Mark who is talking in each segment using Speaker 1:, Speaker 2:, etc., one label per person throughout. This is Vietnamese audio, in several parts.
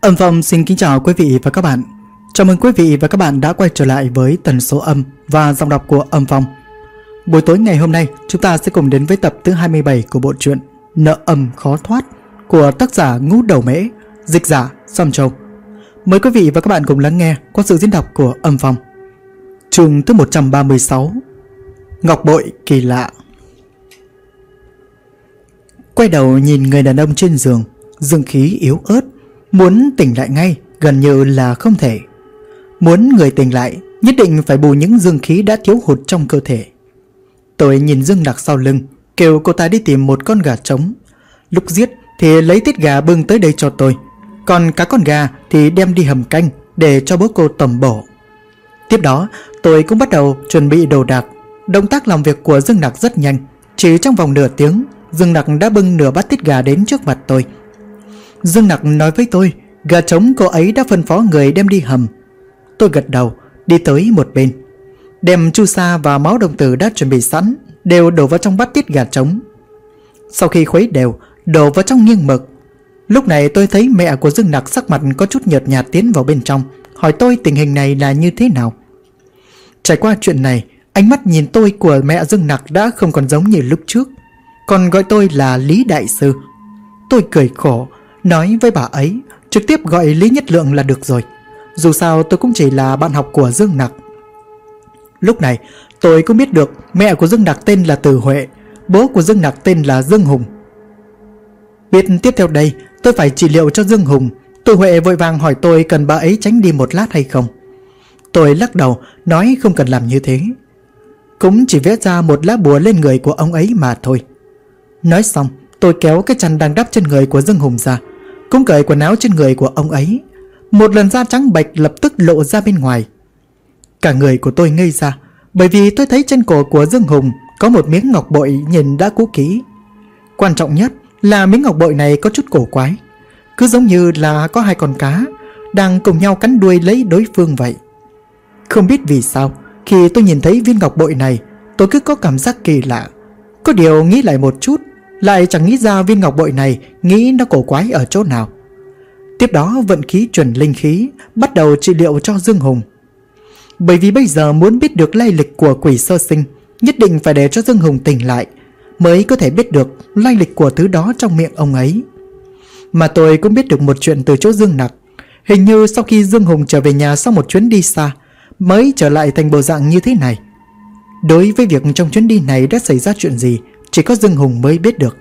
Speaker 1: Âm Phong xin kính chào quý vị và các bạn. Chào mừng quý vị và các bạn đã quay trở lại với tần số âm và giọng đọc của Âm Phong. Buổi tối ngày hôm nay, chúng ta sẽ cùng đến với tập thứ 27 của bộ truyện Nợ Âm Khó Thoát của tác giả Ngũ Đầu Mễ, dịch giả Sam Châu. Mời quý vị và các bạn cùng lắng nghe qua sự diễn đọc của Âm Phong. Chương thứ 136, Ngọc bội kỳ lạ. Quay đầu nhìn người đàn ông trên giường, dương khí yếu ớt, muốn tỉnh lại ngay gần như là không thể. Muốn người tỉnh lại, nhất định phải bù những dương khí đã thiếu hụt trong cơ thể. Tôi nhìn Dương Nặc sau lưng, kêu cô ta đi tìm một con gà trống. Lúc giết thì lấy tiết gà bưng tới đây cho tôi, còn cả con gà thì đem đi hầm canh để cho bố cô tẩm bổ. Tiếp đó tôi cũng bắt đầu chuẩn bị đồ đạc. Động tác làm việc của Dương Nặc rất nhanh, chỉ trong vòng nửa tiếng, Dương Nặc đã bưng nửa bát tiết gà đến trước mặt tôi. Dương Nặc nói với tôi gà trống cô ấy đã phân phó người đem đi hầm. Tôi gật đầu, đi tới một bên, đem chu sa và máu đồng tử đã chuẩn bị sẵn đều đổ vào trong bát tiết gà trống. Sau khi khuấy đều, đổ vào trong nghiêng mực. Lúc này tôi thấy mẹ của Dương Nặc sắc mặt có chút nhợt nhạt tiến vào bên trong, hỏi tôi tình hình này là như thế nào. Trải qua chuyện này, ánh mắt nhìn tôi của mẹ Dương Nặc đã không còn giống như lúc trước, còn gọi tôi là Lý Đại Sư. Tôi cười khổ, nói với bà ấy trực tiếp gọi Lý Nhất Lượng là được rồi, dù sao tôi cũng chỉ là bạn học của Dương Nặc. Lúc này tôi cũng biết được mẹ của Dương Nặc tên là Từ Huệ, bố của Dương Nặc tên là Dương Hùng. Biết tiếp theo đây tôi phải trị liệu cho Dương Hùng, Từ Huệ vội vàng hỏi tôi cần bà ấy tránh đi một lát hay không. Tôi lắc đầu nói không cần làm như thế, cũng chỉ vẽ ra một lá bùa lên người của ông ấy mà thôi. Nói xong tôi kéo cái chăn đang đắp trên người của Dương Hùng ra, cũng cởi quần áo trên người của ông ấy. Một lần da trắng bệch lập tức lộ ra bên ngoài. Cả người của tôi ngây ra, bởi vì tôi thấy trên cổ của Dương Hùng có một miếng ngọc bội nhìn đã cũ kỹ. Quan trọng nhất là miếng ngọc bội này có chút cổ quái, cứ giống như là có hai con cá đang cùng nhau cắn đuôi lấy đối phương vậy. Không biết vì sao, khi tôi nhìn thấy viên ngọc bội này, tôi cứ có cảm giác kỳ lạ. Có điều nghĩ lại một chút, lại chẳng nghĩ ra viên ngọc bội này nghĩ nó cổ quái ở chỗ nào. Tiếp đó vận khí chuẩn linh khí, bắt đầu trị liệu cho Dương Hùng. Bởi vì bây giờ muốn biết được lai lịch của quỷ sơ sinh, nhất định phải để cho Dương Hùng tỉnh lại, mới có thể biết được lai lịch của thứ đó trong miệng ông ấy. Mà tôi cũng biết được một chuyện từ chỗ Dương Nặc. Hình như sau khi Dương Hùng trở về nhà sau một chuyến đi xa, mới trở lại thành bộ dạng như thế này. Đối với việc trong chuyến đi này đã xảy ra chuyện gì, chỉ có Dương Hùng mới biết được.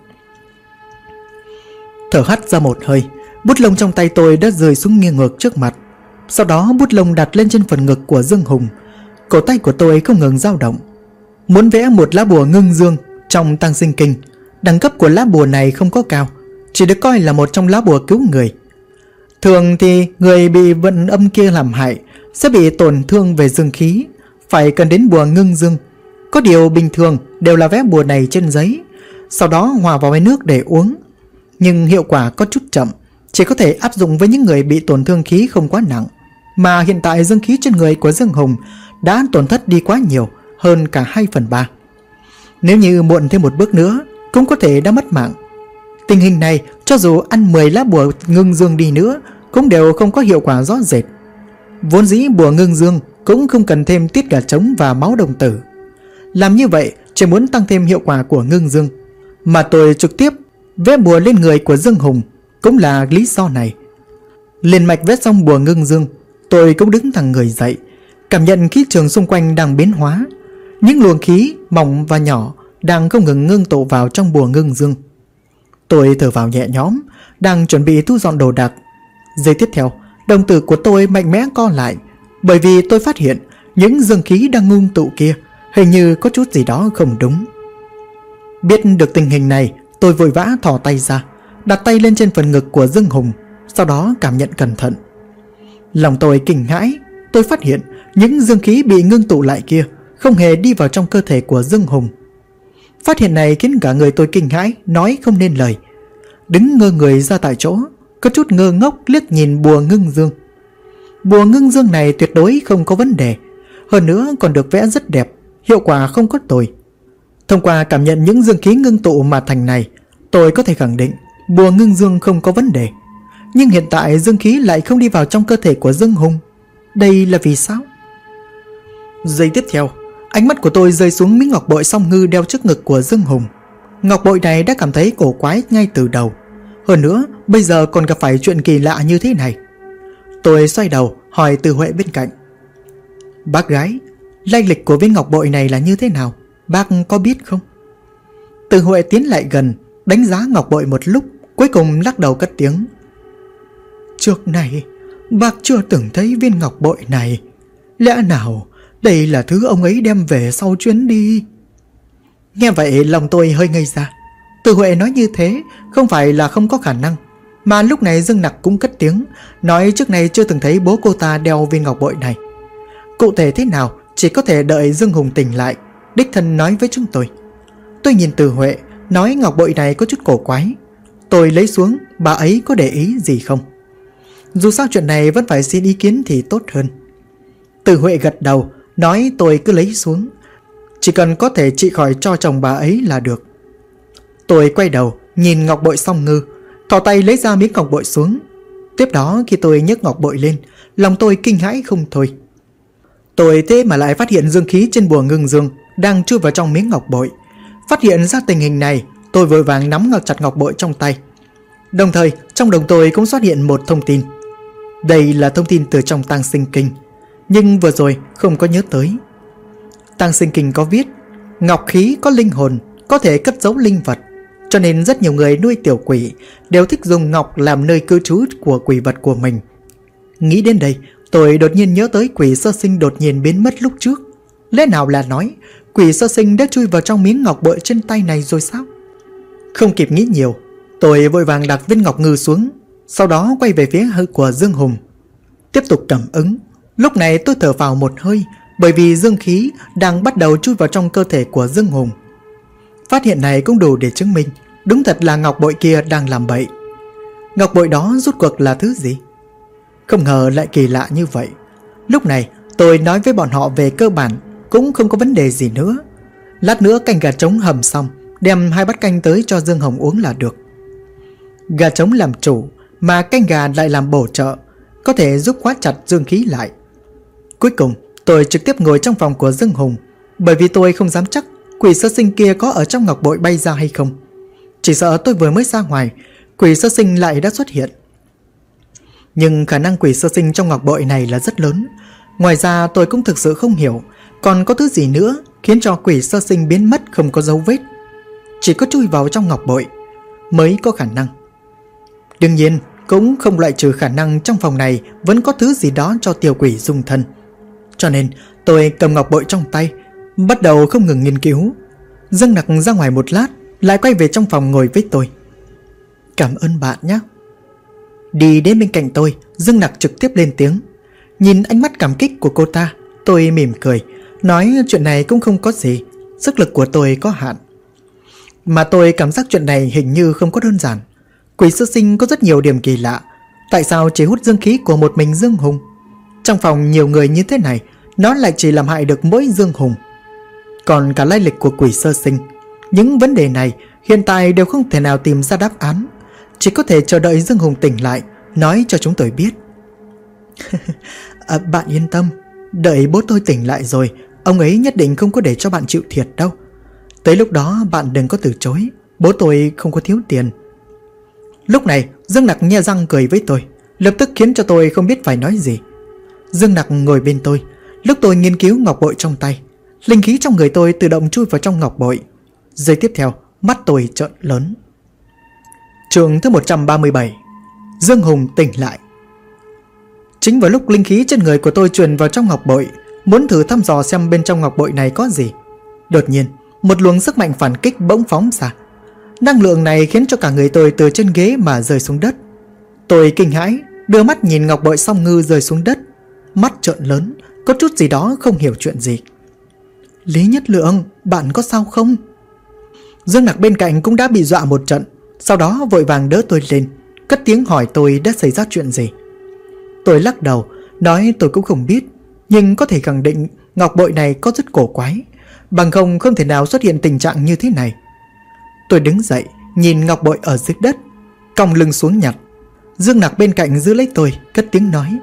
Speaker 1: Thở hắt ra một hơi, bút lông trong tay tôi đã rơi xuống nghiêng ngược trước mặt. Sau đó bút lông đặt lên trên phần ngực của Dương Hùng. Cổ tay của tôi không ngừng dao động, muốn vẽ một lá bùa ngưng dương trong tăng sinh kinh. Đẳng cấp của lá bùa này không có cao, chỉ được coi là một trong lá bùa cứu người. Thường thì người bị vận âm kia làm hại sẽ bị tổn thương về dương khí, phải cần đến bùa ngưng dương. Có điều bình thường đều là vẽ bùa này trên giấy, sau đó hòa vào với nước để uống. Nhưng hiệu quả có chút chậm, chỉ có thể áp dụng với những người bị tổn thương khí không quá nặng. Mà hiện tại dương khí trên người của Dương Hùng đã tổn thất đi quá nhiều, hơn cả 2/3. Nếu như muộn thêm một bước nữa cũng có thể đã mất mạng. Tình hình này cho dù ăn 10 lá bùa ngưng dương đi nữa cũng đều không có hiệu quả rõ rệt. Vốn dĩ bùa ngưng dương cũng không cần thêm tiết gà trống và máu đồng tử. Làm như vậy chỉ muốn tăng thêm hiệu quả của ngưng dương, mà tôi trực tiếp vẽ bùa lên người của Dương Hùng cũng là lý do này. Liền mạch vẽ xong bùa ngưng dương, tôi cũng đứng thẳng người dậy, cảm nhận khí trường xung quanh đang biến hóa. Những luồng khí mỏng và nhỏ đang không ngừng ngưng tụ vào trong bùa ngưng dương. Tôi thở vào nhẹ nhõm, đang chuẩn bị thu dọn đồ đạc. Giây tiếp theo, đồng tử của tôi mạnh mẽ co lại, bởi vì tôi phát hiện những dương khí đang ngưng tụ kia hình như có chút gì đó không đúng. Biết được tình hình này, tôi vội vã thò tay ra, đặt tay lên trên phần ngực của Dương Hùng, sau đó cảm nhận cẩn thận. Lòng tôi kinh hãi, tôi phát hiện những dương khí bị ngưng tụ lại kia không hề đi vào trong cơ thể của Dương Hùng. Phát hiện này khiến cả người tôi kinh hãi, nói không nên lời. Đứng ngơ người ra tại chỗ, có chút ngơ ngốc liếc nhìn bùa ngưng dương. Bùa ngưng dương này tuyệt đối không có vấn đề, hơn nữa còn được vẽ rất đẹp, hiệu quả không có tồi. Thông qua cảm nhận những dương khí ngưng tụ mà thành này, tôi có thể khẳng định bùa ngưng dương không có vấn đề. Nhưng hiện tại dương khí lại không đi vào trong cơ thể của Dương Hùng. Đây là vì sao? Giây tiếp theo, ánh mắt của tôi rơi xuống miếng ngọc bội song ngư đeo trước ngực của Dương Hùng. Ngọc bội này đã cảm thấy cổ quái ngay từ đầu. Hơn nữa, bây giờ còn gặp phải chuyện kỳ lạ như thế này. Tôi xoay đầu hỏi Từ Huệ bên cạnh. Bác gái, lai lịch của viên ngọc bội này là như thế nào? Bác có biết không? Từ Huệ tiến lại gần, đánh giá ngọc bội một lúc, cuối cùng lắc đầu cất tiếng. Trước này, bác chưa từng thấy viên ngọc bội này. Lẽ nào đây là thứ ông ấy đem về sau chuyến đi? Nghe vậy lòng tôi hơi ngây ra. Từ Huệ nói như thế không phải là không có khả năng. Mà lúc này Dương Nặc cũng cất tiếng, nói trước này chưa từng thấy bố cô ta đeo viên ngọc bội này. Cụ thể thế nào chỉ có thể đợi Dương Hùng tỉnh lại, đích thân nói với chúng tôi. Tôi nhìn Từ Huệ, nói ngọc bội này có chút cổ quái. Tôi lấy xuống, bà ấy có để ý gì không? Dù sao chuyện này vẫn phải xin ý kiến thì tốt hơn. Từ Huệ gật đầu, nói tôi cứ lấy xuống, chỉ cần có thể trị khỏi cho chồng bà ấy là được. Tôi quay đầu nhìn ngọc bội song ngư, thò tay lấy ra miếng ngọc bội xuống. Tiếp đó khi tôi nhấc ngọc bội lên, lòng tôi kinh hãi không thôi. Tôi thế mà lại phát hiện dương khí trên bùa ngưng dương đang chui vào trong miếng ngọc bội. Phát hiện ra tình hình này, tôi vội vàng nắm chặt ngọc bội trong tay. Đồng thời trong đầu tôi cũng xuất hiện một thông tin. Đây là thông tin từ trong Tang Sinh Kinh, nhưng vừa rồi không có nhớ tới. Tang Sinh Kinh có viết, ngọc khí có linh hồn, có thể cất giấu linh vật, cho nên rất nhiều người nuôi tiểu quỷ đều thích dùng ngọc làm nơi cư trú của quỷ vật của mình. Nghĩ đến đây, tôi đột nhiên nhớ tới quỷ sơ sinh đột nhiên biến mất lúc trước. Lẽ nào là nói quỷ sơ sinh đã chui vào trong miếng ngọc bội trên tay này rồi sao? Không kịp nghĩ nhiều, tôi vội vàng đặt viên ngọc ngư xuống, sau đó quay về phía hơi của Dương Hùng, tiếp tục cảm ứng. Lúc này tôi thở vào một hơi, bởi vì dương khí đang bắt đầu chui vào trong cơ thể của Dương Hùng. Phát hiện này cũng đủ để chứng minh đúng thật là ngọc bội kia đang làm bậy. Ngọc bội đó rốt cuộc là thứ gì? Không ngờ lại kỳ lạ như vậy. Lúc này tôi nói với bọn họ về cơ bản cũng không có vấn đề gì nữa. Lát nữa canh gà trống hầm xong, đem 2 bát canh tới cho Dương Hồng uống là được. Gà trống làm chủ, mà canh gà lại làm bổ trợ, có thể giúp khóa chặt dương khí lại. Cuối cùng tôi trực tiếp ngồi trong phòng của Dương Hùng, bởi vì tôi không dám chắc quỷ sơ sinh kia có ở trong ngọc bội bay ra hay không. Chỉ sợ tôi vừa mới ra ngoài, quỷ sơ sinh lại đã xuất hiện. Nhưng khả năng quỷ sơ sinh trong ngọc bội này là rất lớn. Ngoài ra tôi cũng thực sự không hiểu còn có thứ gì nữa khiến cho quỷ sơ sinh biến mất không có dấu vết. Chỉ có chui vào trong ngọc bội mới có khả năng. Đương nhiên cũng không loại trừ khả năng trong phòng này vẫn có thứ gì đó cho tiểu quỷ dung thân. Cho nên tôi cầm ngọc bội trong tay, bắt đầu không ngừng nghiên cứu. Dương Nặc ra ngoài một lát, lại quay về trong phòng ngồi với tôi. Cảm ơn bạn nhé. Đi đến bên cạnh tôi, Dương Nặc trực tiếp lên tiếng. Nhìn ánh mắt cảm kích của cô ta, tôi mỉm cười, nói chuyện này cũng không có gì, sức lực của tôi có hạn. Mà tôi cảm giác chuyện này hình như không có đơn giản. Quỷ sơ sinh có rất nhiều điểm kỳ lạ. Tại sao chỉ hút dương khí của một mình Dương Hùng? Trong phòng nhiều người như thế này, nó lại chỉ làm hại được mỗi Dương Hùng. Còn cả lai lịch của quỷ sơ sinh, những vấn đề này hiện tại đều không thể nào tìm ra đáp án. Chỉ có thể chờ đợi Dương Hùng tỉnh lại, nói cho chúng tôi biết. Bạn yên tâm, đợi bố tôi tỉnh lại rồi, ông ấy nhất định không có để cho bạn chịu thiệt đâu. Tới lúc đó bạn đừng có từ chối, bố tôi không có thiếu tiền. Lúc này Dương Nặc nhe răng cười với tôi, lập tức khiến cho tôi không biết phải nói gì. Dương Nặc ngồi bên tôi, lúc tôi nghiên cứu ngọc bội trong tay, linh khí trong người tôi tự động chui vào trong ngọc bội. Giây tiếp theo, mắt tôi trợn lớn. Chương thứ 137. Dương Hùng tỉnh lại. Chính vào lúc linh khí trên người của tôi truyền vào trong ngọc bội, muốn thử thăm dò xem bên trong ngọc bội này có gì, đột nhiên một luồng sức mạnh phản kích bỗng phóng ra. Năng lượng này khiến cho cả người tôi từ trên ghế mà rơi xuống đất. Tôi kinh hãi, đưa mắt nhìn ngọc bội song ngư rơi xuống đất, mắt trợn lớn, có chút gì đó không hiểu chuyện gì. Lý Nhất Lượng, bạn có sao không? Dương Nặc bên cạnh cũng đã bị dọa một trận, sau đó vội vàng đỡ tôi lên, cất tiếng hỏi tôi đã xảy ra chuyện gì. Tôi lắc đầu, nói tôi cũng không biết, nhưng có thể khẳng định ngọc bội này có rất cổ quái, bằng không thể nào xuất hiện tình trạng như thế này. Tôi đứng dậy, nhìn ngọc bội ở dưới đất, cong lưng xuống nhặt. Dương Nặc bên cạnh giữ lấy tôi, cất tiếng nói: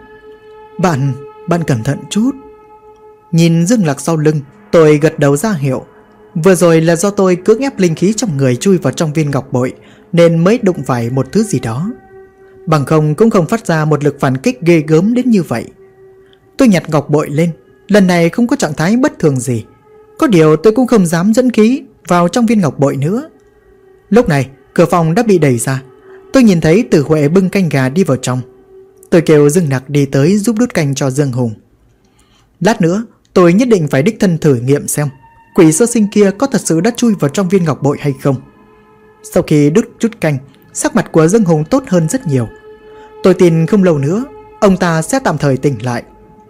Speaker 1: Bạn cẩn thận chút. Nhìn Dương Nặc sau lưng, tôi gật đầu ra hiệu. Vừa rồi là do tôi cưỡng ép linh khí trong người chui vào trong viên ngọc bội nên mới đụng phải một thứ gì đó. Bằng không cũng không phát ra một lực phản kích ghê gớm đến như vậy. Tôi nhặt ngọc bội lên, lần này không có trạng thái bất thường gì. Có điều tôi cũng không dám dẫn khí vào trong viên ngọc bội nữa. Lúc này cửa phòng đã bị đẩy ra. Tôi nhìn thấy Tử Huệ bưng canh gà đi vào trong. Tôi kêu Dương Nặc đi tới giúp đút canh cho Dương Hùng. Lát nữa tôi nhất định phải đích thân thử nghiệm xem quỷ sơ sinh kia có thật sự đã chui vào trong viên ngọc bội hay không. Sau khi đút chút canh, sắc mặt của Dương Hùng tốt hơn rất nhiều. Tôi tin không lâu nữa ông ta sẽ tạm thời tỉnh lại.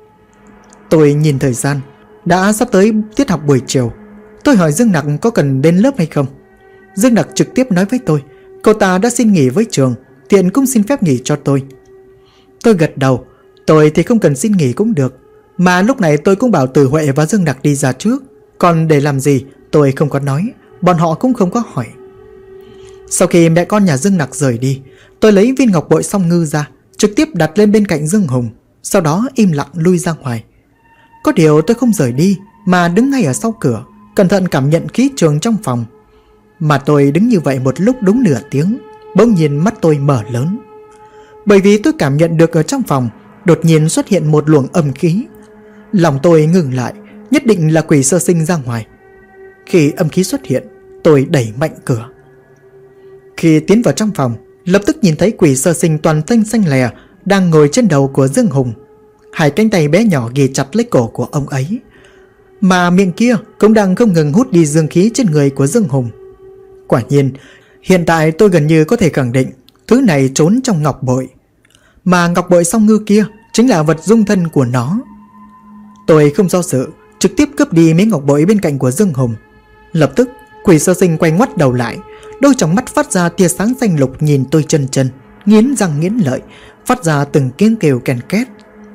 Speaker 1: Tôi nhìn thời gian, đã sắp tới tiết học buổi chiều. Tôi hỏi Dương Nặc có cần đến lớp hay không. Dương Nặc trực tiếp nói với tôi cậu ta đã xin nghỉ với trường, tiện cũng xin phép nghỉ cho tôi. Tôi gật đầu. Tôi thì không cần xin nghỉ cũng được, mà lúc này tôi cũng bảo Tử Huệ và Dương Nặc đi ra trước. Còn để làm gì tôi không có nói, bọn họ cũng không có hỏi. Sau khi mẹ con nhà Dương Nặc rời đi, tôi lấy viên ngọc bội song ngư ra, trực tiếp đặt lên bên cạnh Dương Hùng, sau đó im lặng lui ra ngoài. Có điều tôi không rời đi mà đứng ngay ở sau cửa, cẩn thận cảm nhận khí trường trong phòng. Mà tôi đứng như vậy một lúc đúng nửa tiếng, bỗng nhiên mắt tôi mở lớn. Bởi vì tôi cảm nhận được ở trong phòng đột nhiên xuất hiện một luồng âm khí. Lòng tôi ngừng lại, nhất định là quỷ sơ sinh ra ngoài. Khi âm khí xuất hiện, tôi đẩy mạnh cửa. Khi tiến vào trong phòng, lập tức nhìn thấy quỷ sơ sinh toàn thân xanh lè đang ngồi trên đầu của Dương Hùng. Hai cánh tay bé nhỏ ghì chặt lấy cổ của ông ấy, mà miệng kia cũng đang không ngừng hút đi dương khí trên người của Dương Hùng. Quả nhiên, hiện tại tôi gần như có thể khẳng định thứ này trốn trong ngọc bội, mà ngọc bội song ngư kia chính là vật dung thân của nó. Tôi không do dự, trực tiếp cướp đi miếng ngọc bội bên cạnh của Dương Hùng. Lập tức quỷ sơ sinh quay ngoắt đầu lại, đôi tròng mắt phát ra tia sáng xanh lục nhìn tôi chân chân, nghiến răng nghiến lợi, phát ra từng tiếng kêu ken két.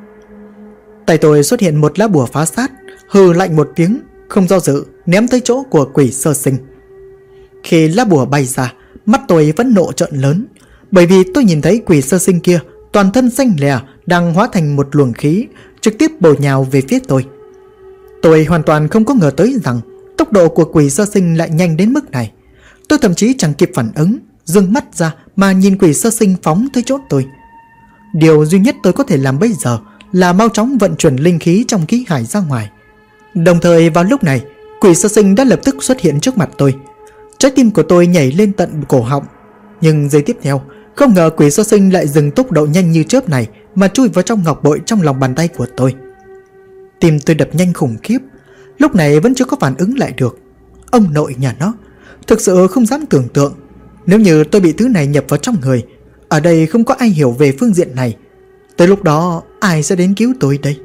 Speaker 1: Tay tôi xuất hiện một lá bùa phá sát, hừ lạnh một tiếng, không do dự ném tới chỗ của quỷ sơ sinh. Khi lá bùa bay ra, mắt tôi vẫn nộ trợn lớn, bởi vì tôi nhìn thấy quỷ sơ sinh kia toàn thân xanh lè đang hóa thành một luồng khí, trực tiếp bổ nhào về phía tôi. Tôi hoàn toàn không có ngờ tới rằng tốc độ của quỷ sơ sinh lại nhanh đến mức này. Tôi thậm chí chẳng kịp phản ứng, giương mắt ra mà nhìn quỷ sơ sinh phóng tới chỗ tôi. Điều duy nhất tôi có thể làm bây giờ là mau chóng vận chuyển linh khí trong khí hải ra ngoài. Đồng thời vào lúc này, quỷ sơ sinh đã lập tức xuất hiện trước mặt tôi. Trái tim của tôi nhảy lên tận cổ họng. Nhưng giây tiếp theo, không ngờ quỷ sơ sinh lại dừng tốc độ nhanh như chớp này mà chui vào trong ngọc bội trong lòng bàn tay của tôi. Tim tôi đập nhanh khủng khiếp, lúc này vẫn chưa có phản ứng lại được. Ông nội nhà nó, thực sự không dám tưởng tượng, nếu như tôi bị thứ này nhập vào trong người, ở đây không có ai hiểu về phương diện này, tới lúc đó ai sẽ đến cứu tôi đây?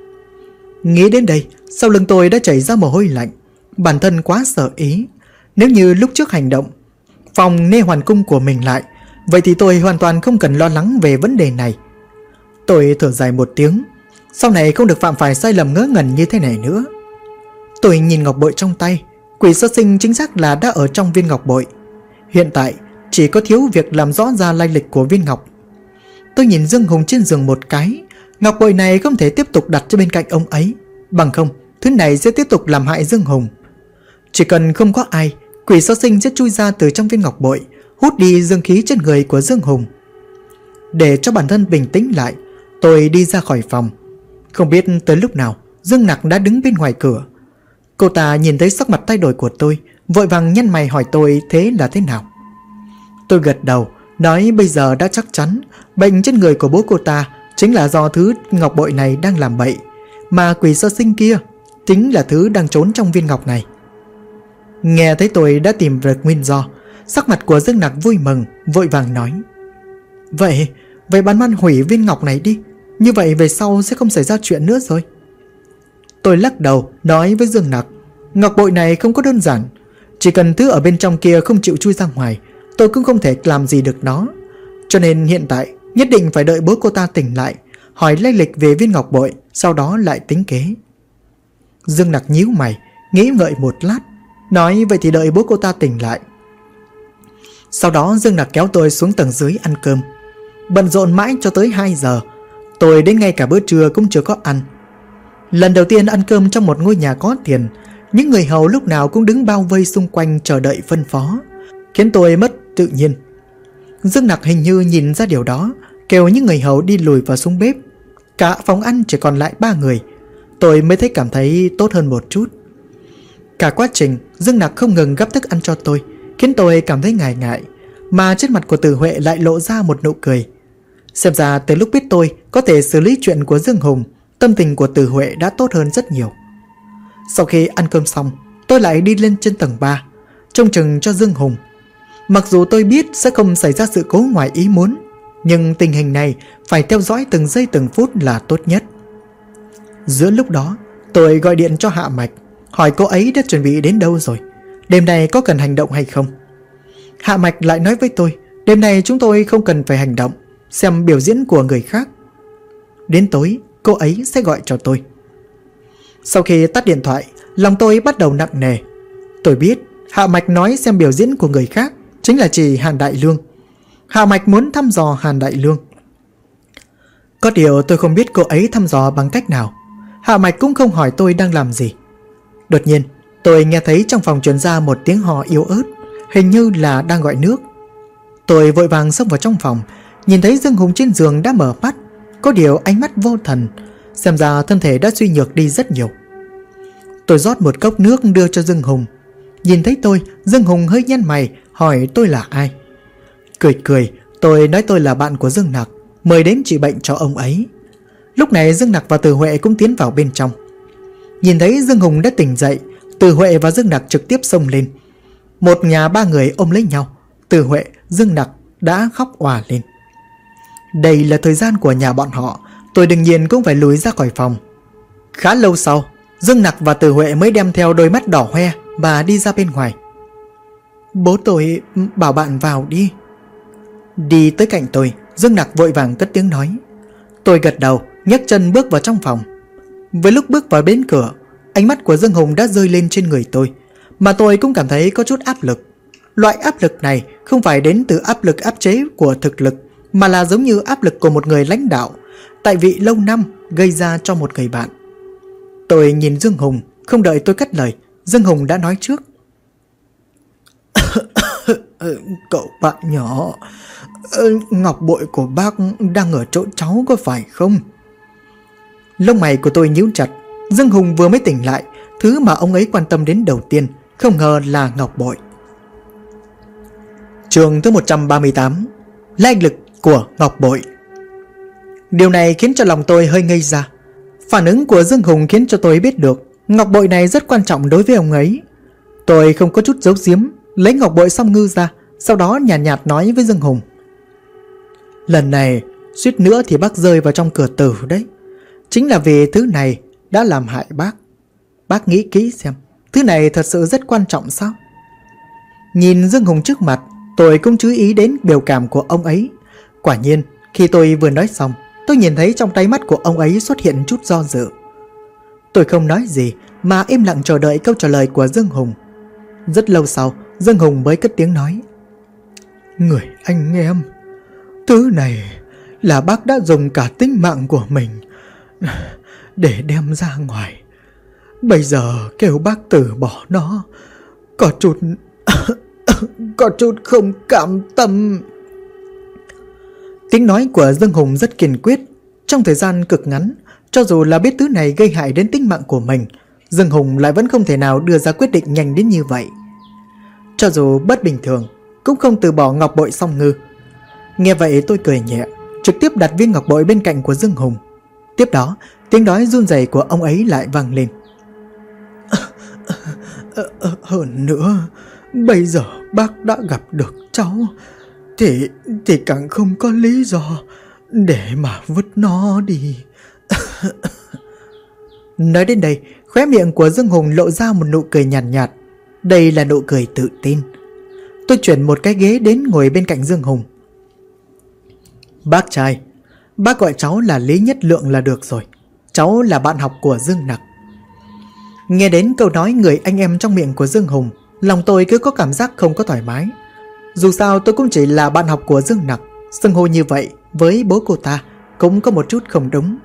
Speaker 1: Nghĩ đến đây, sau lưng tôi đã chảy ra mồ hôi lạnh. Bản thân quá sợ ý. Nếu như lúc trước hành động phòng nê hoàn cung của mình lại, vậy thì tôi hoàn toàn không cần lo lắng về vấn đề này. Tôi thở dài một tiếng, sau này không được phạm phải sai lầm ngớ ngẩn như thế này nữa. Tôi nhìn ngọc bội trong tay, quỷ sơ sinh chính xác là đã ở trong viên ngọc bội. Hiện tại chỉ có thiếu việc làm rõ ra lai lịch của viên ngọc. Tôi nhìn Dương Hùng trên giường một cái. Ngọc bội này không thể tiếp tục đặt cho bên cạnh ông ấy, bằng không thứ này sẽ tiếp tục làm hại Dương Hùng. Chỉ cần không có ai, quỷ sơ sinh sẽ chui ra từ trong viên ngọc bội, hút đi dương khí trên người của Dương Hùng. Để cho bản thân bình tĩnh lại, tôi đi ra khỏi phòng. Không biết tới lúc nào Dương Nặc đã đứng bên ngoài cửa. Cô ta nhìn thấy sắc mặt thay đổi của tôi, vội vàng nhăn mày hỏi tôi thế là thế nào. Tôi gật đầu, nói bây giờ đã chắc chắn bệnh trên người của bố cô ta chính là do thứ ngọc bội này đang làm bậy, mà quỷ sơ sinh kia chính là thứ đang trốn trong viên ngọc này. Nghe thấy tôi đã tìm được nguyên do, sắc mặt của Dương Nặc vui mừng, vội vàng nói: Vậy bạn man hủy viên ngọc này đi, như vậy về sau sẽ không xảy ra chuyện nữa rồi. Tôi lắc đầu nói với Dương Nặc: Ngọc bội này không có đơn giản, chỉ cần thứ ở bên trong kia không chịu chui ra ngoài, tôi cũng không thể làm gì được nó. Cho nên hiện tại nhất định phải đợi bố cô ta tỉnh lại, hỏi lai lịch về viên ngọc bội, sau đó lại tính kế. Dương Nặc nhíu mày, nghĩ ngợi một lát, nói vậy thì đợi bố cô ta tỉnh lại. Sau đó Dương Nặc kéo tôi xuống tầng dưới ăn cơm. Bận rộn mãi cho tới 2 giờ. Tôi đến ngay cả bữa trưa cũng chưa có ăn. Lần đầu tiên ăn cơm trong một ngôi nhà có tiền, những người hầu lúc nào cũng đứng bao vây xung quanh chờ đợi phân phó, khiến tôi mất tự nhiên. Dương Nặc hình như nhìn ra điều đó, kêu những người hầu đi lùi vào xuống bếp. Cả phòng ăn chỉ còn lại 3 người. Tôi mới thấy cảm thấy tốt hơn một chút. Cả quá trình Dương Nặc không ngừng gắp thức ăn cho tôi, khiến tôi cảm thấy ngại ngại. Mà trên mặt của Từ Huệ lại lộ ra một nụ cười. Xem ra từ lúc biết tôi có thể xử lý chuyện của Dương Hùng, tâm tình của Từ Huệ đã tốt hơn rất nhiều. Sau khi ăn cơm xong, tôi lại đi lên trên tầng 3 trông chừng cho Dương Hùng. Mặc dù tôi biết sẽ không xảy ra sự cố ngoài ý muốn, nhưng tình hình này phải theo dõi từng giây từng phút là tốt nhất. Giữa lúc đó, tôi gọi điện cho Hạ Mạch, hỏi cô ấy đã chuẩn bị đến đâu rồi, đêm nay có cần hành động hay không. Hạ Mạch lại nói với tôi, đêm nay chúng tôi không cần phải hành động, xem biểu diễn của người khác. Đến tối, cô ấy sẽ gọi cho tôi. Sau khi tắt điện thoại, lòng tôi bắt đầu nặng nề. Tôi biết Hạ Mạch nói xem biểu diễn của người khác chính là chỉ Hàn Đại Lương. Hạ Mạch muốn thăm dò Hàn Đại Lương. Có điều tôi không biết cô ấy thăm dò bằng cách nào. Hạ Mạch cũng không hỏi tôi đang làm gì. Đột nhiên tôi nghe thấy trong phòng truyền ra một tiếng hò yếu ớt, hình như là đang gọi nước. Tôi vội vàng xông vào trong phòng, nhìn thấy Dương Hùng trên giường đã mở mắt, có điều ánh mắt vô thần, xem ra thân thể đã suy nhược đi rất nhiều. Tôi rót một cốc nước đưa cho Dương Hùng. Nhìn thấy tôi, Dương Hùng hơi nhăn mày, hỏi tôi là ai. Cười, tôi nói tôi là bạn của Dương Nặc, mời đến trị bệnh cho ông ấy. Lúc này Dương Nặc và Từ Huệ cũng tiến vào bên trong. Nhìn thấy Dương Hùng đã tỉnh dậy, Từ Huệ và Dương Nặc trực tiếp xông lên. Một nhà 3 người ôm lấy nhau. Từ Huệ, Dương Nặc đã khóc òa lên. Đây là thời gian của nhà bọn họ, tôi đương nhiên cũng phải lùi ra khỏi phòng. Khá lâu sau, Dương Nặc và Từ Huệ mới đem theo đôi mắt đỏ hoe và đi ra bên ngoài. Bố tôi bảo bạn vào đi. Đi tới cạnh tôi, Dương Nặc vội vàng cất tiếng nói. Tôi gật đầu, nhấc chân bước vào trong phòng. Với lúc bước vào đến cửa, ánh mắt của Dương Hùng đã rơi lên trên người tôi, mà tôi cũng cảm thấy có chút áp lực. Loại áp lực này không phải đến từ áp lực áp chế của thực lực, mà là giống như áp lực của một người lãnh đạo, tại vị lâu năm gây ra cho một người bạn. Tôi nhìn Dương Hùng, không đợi tôi cất lời, Dương Hùng đã nói trước. Cậu bạn nhỏ, ngọc bội của bác đang ở chỗ cháu có phải không? Lông mày của tôi nhíu chặt. Dương Hùng vừa mới tỉnh lại, thứ mà ông ấy quan tâm đến đầu tiên không ngờ là ngọc bội. Chương thứ 138, lai lịch của ngọc bội. Điều này khiến cho lòng tôi hơi ngây ra. Phản ứng của Dương Hùng khiến cho tôi biết được ngọc bội này rất quan trọng đối với ông ấy. Tôi không có chút giấu giếm, lấy ngọc bội song ngư ra, sau đó nhàn nhạt nói với Dương Hùng. Lần này suýt nữa thì bác rơi vào trong cửa tử đấy. Chính là vì thứ này đã làm hại bác. Bác nghĩ kỹ xem, thứ này thật sự rất quan trọng sao? Nhìn Dương Hùng trước mặt, tôi cũng chú ý đến biểu cảm của ông ấy. Quả nhiên, khi tôi vừa nói xong, tôi nhìn thấy trong đáy mắt của ông ấy xuất hiện chút do dự. Tôi không nói gì mà im lặng chờ đợi câu trả lời của Dương Hùng. Rất lâu sau, Dương Hùng mới cất tiếng nói. Người anh em, thứ này là bác đã dùng cả tính mạng của mình để đem ra ngoài. Bây giờ kêu bác từ bỏ nó có chút không cảm tâm. Tiếng nói của Dương Hùng rất kiên quyết. Trong thời gian cực ngắn, cho dù là biết thứ này gây hại đến tính mạng của mình, Dương Hùng lại vẫn không thể nào đưa ra quyết định nhanh đến như vậy. Cho dù bất bình thường, cũng không từ bỏ ngọc bội song ngư. Nghe vậy tôi cười nhẹ, trực tiếp đặt viên ngọc bội bên cạnh của Dương Hùng. Tiếp đó, tiếng nói run rẩy của ông ấy lại vang lên. Hơn nữa, bây giờ bác đã gặp được cháu, thì càng không có lý do để mà vứt nó đi. Nói đến đây, khóe miệng của Dương Hùng lộ ra một nụ cười nhàn nhạt. Đây là nụ cười tự tin. Tôi chuyển một cái ghế đến ngồi bên cạnh Dương Hùng. Bác trai, bác gọi cháu là Lý Nhất Lượng là được rồi. Cháu là bạn học của Dương Nặc. Nghe đến câu nói người anh em trong miệng của Dương Hùng, lòng tôi cứ có cảm giác không có thoải mái. Dù sao tôi cũng chỉ là bạn học của Dương Nặc, xưng hô như vậy với bố cô ta cũng có một chút không đúng.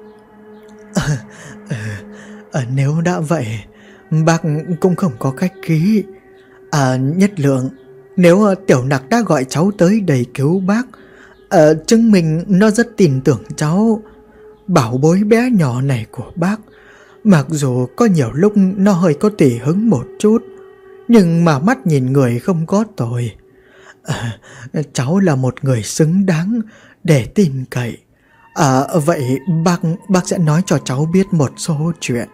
Speaker 1: Nếu đã vậy, bác cũng không có khách khí. Nhất Lượng, nếu Tiểu Nặc đã gọi cháu tới đây cứu bác, chứng minh nó rất tin tưởng cháu. Bảo bối bé nhỏ này của bác, mặc dù có nhiều lúc nó hơi có tỉ hứng một chút, nhưng mà mắt nhìn người không có tội. Cháu là một người xứng đáng để tin cậy. Vậy bác sẽ nói cho cháu biết một số chuyện.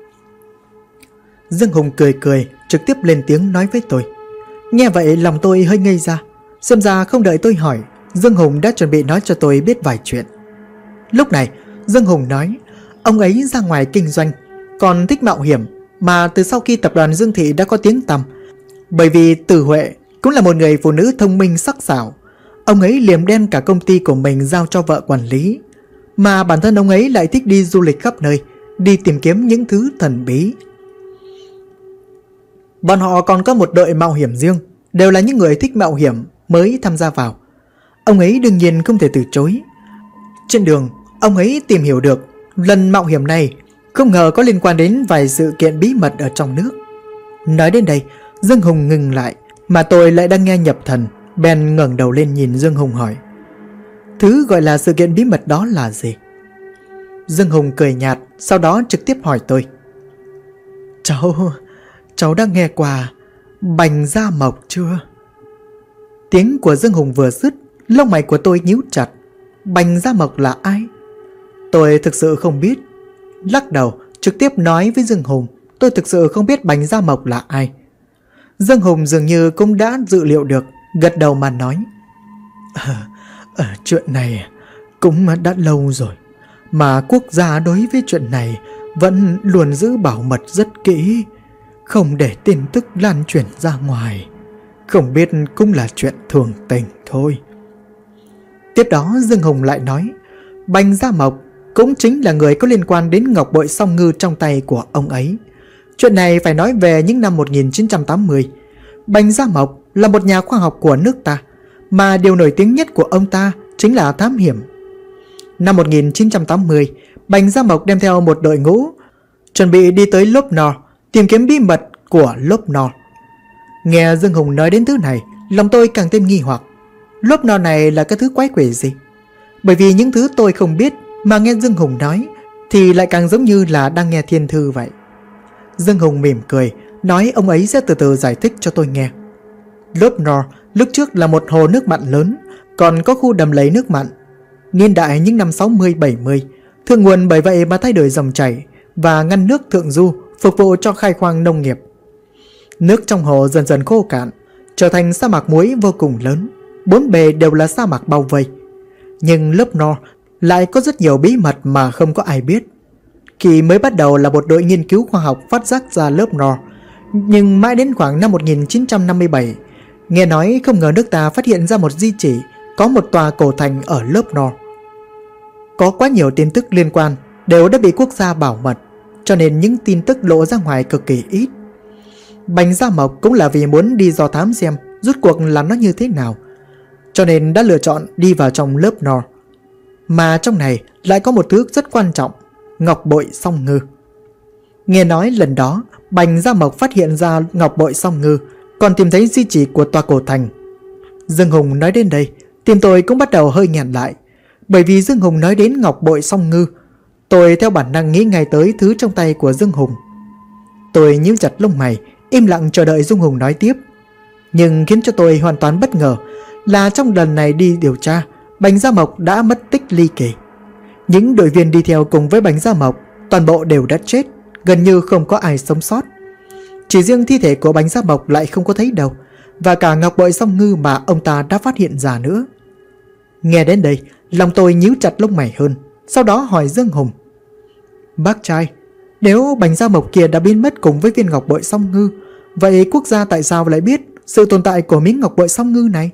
Speaker 1: Dương Hùng cười cười, trực tiếp lên tiếng nói với tôi. Nghe vậy lòng tôi hơi ngây ra. Xem ra không đợi tôi hỏi, Dương Hùng đã chuẩn bị nói cho tôi biết vài chuyện. Lúc này Dương Hùng nói ông ấy ra ngoài kinh doanh, còn thích mạo hiểm, mà từ sau khi tập đoàn Dương Thị đã có tiếng tăm. Bởi vì Từ Huệ cũng là một người phụ nữ thông minh sắc sảo, ông ấy liềm đen cả công ty của mình giao cho vợ quản lý. Mà bản thân ông ấy lại thích đi du lịch khắp nơi, đi tìm kiếm những thứ thần bí. Bọn họ còn có một đội mạo hiểm riêng, đều là những người thích mạo hiểm mới tham gia vào. Ông ấy đương nhiên không thể từ chối. Trên đường, ông ấy tìm hiểu được lần mạo hiểm này không ngờ có liên quan đến vài sự kiện bí mật ở trong nước. Nói đến đây, Dương Hùng ngừng lại, mà tôi lại đang nghe nhập thần, bèn ngẩng đầu lên nhìn Dương Hùng hỏi: thứ gọi là sự kiện bí mật đó là gì? Dương Hùng cười nhạt, sau đó trực tiếp hỏi tôi: Cháu đã nghe qua Bành Gia Mộc chưa? Tiếng của Dương Hùng vừa dứt, lông mày của tôi nhíu chặt. Bành Gia Mộc là ai? Tôi thực sự không biết. Lắc đầu, trực tiếp nói với Dương Hùng tôi thực sự không biết Bành Gia Mộc là ai. Dương Hùng dường như cũng đã dự liệu được, gật đầu mà nói: chuyện này cũng đã lâu rồi, mà quốc gia đối với chuyện này vẫn luôn giữ bảo mật rất kỹ, không để tin tức lan truyền ra ngoài. Không biết cũng là chuyện thường tình thôi. Tiếp đó Dương Hùng lại nói Bành Gia Mộc cũng chính là người có liên quan đến ngọc bội song ngư trong tay của ông ấy. Chuyện này phải nói về những năm 1980. Bành Gia Mộc là một nhà khoa học của nước ta, mà điều nổi tiếng nhất của ông ta chính là thám hiểm. Năm 1980, Bành Gia Mộc đem theo một đội ngũ, chuẩn bị đi tới Lốp Nor, tìm kiếm bí mật của Lốp Nor. Nghe Dương Hùng nói đến thứ này, lòng tôi càng thêm nghi hoặc. Lốp Nor này là cái thứ quái quỷ gì? Bởi vì những thứ tôi không biết mà nghe Dương Hùng nói thì lại càng giống như là đang nghe thiên thư vậy. Dương Hùng mỉm cười, nói ông ấy sẽ từ từ giải thích cho tôi nghe. Lốp Nor lúc trước là một hồ nước mặn lớn, còn có khu đầm lầy nước mặn. Niên đại những năm 60-70, thượng nguồn bởi vậy mà thay đổi dòng chảy và ngăn nước thượng du, phục vụ cho khai khoáng nông nghiệp. Nước trong hồ dần dần khô cạn, trở thành sa mạc muối vô cùng lớn, bốn bề đều là sa mạc bao vây. Nhưng Lốp Nor lại có rất nhiều bí mật mà không có ai biết. Khi mới bắt đầu là một đội nghiên cứu khoa học phát giác ra Lốp Nor, nhưng mãi đến khoảng năm 1957, nghe nói không ngờ nước ta phát hiện ra một di chỉ có một tòa cổ thành ở Lốp Nor. Có quá nhiều tin tức liên quan đều đã bị quốc gia bảo mật, cho nên những tin tức lộ ra ngoài cực kỳ ít. Bành Gia Mộc cũng là vì muốn đi dò thám xem rốt cuộc là nó như thế nào, cho nên đã lựa chọn đi vào trong Lốp Nor. Mà trong này lại có một thứ rất quan trọng, ngọc bội song ngư. Nghe nói lần đó Bành Gia Mộc phát hiện ra ngọc bội song ngư, còn tìm thấy di chỉ của tòa cổ thành. Dương Hùng nói đến đây, tim tôi cũng bắt đầu hơi nghẹn lại. Bởi vì Dương Hùng nói đến ngọc bội song ngư, tôi theo bản năng nghĩ ngay tới thứ trong tay của Dương Hùng. Tôi nhíu chặt lông mày, im lặng chờ đợi Dương Hùng nói tiếp. Nhưng khiến cho tôi hoàn toàn bất ngờ là trong lần này đi điều tra, Bành Gia Mộc đã mất tích ly kỳ. Những đội viên đi theo cùng với Bành Gia Mộc toàn bộ đều đã chết, gần như không có ai sống sót. Chỉ riêng thi thể của Bành Gia Mộc lại không có thấy đâu, và cả ngọc bội song ngư mà ông ta đã phát hiện ra nữa. Nghe đến đây, lòng tôi nhíu chặt lông mày hơn, sau đó hỏi Dương Hùng: Bác trai, nếu Bành Gia Mộc kia đã biến mất cùng với viên ngọc bội song ngư, vậy quốc gia tại sao lại biết sự tồn tại của miếng ngọc bội song ngư này?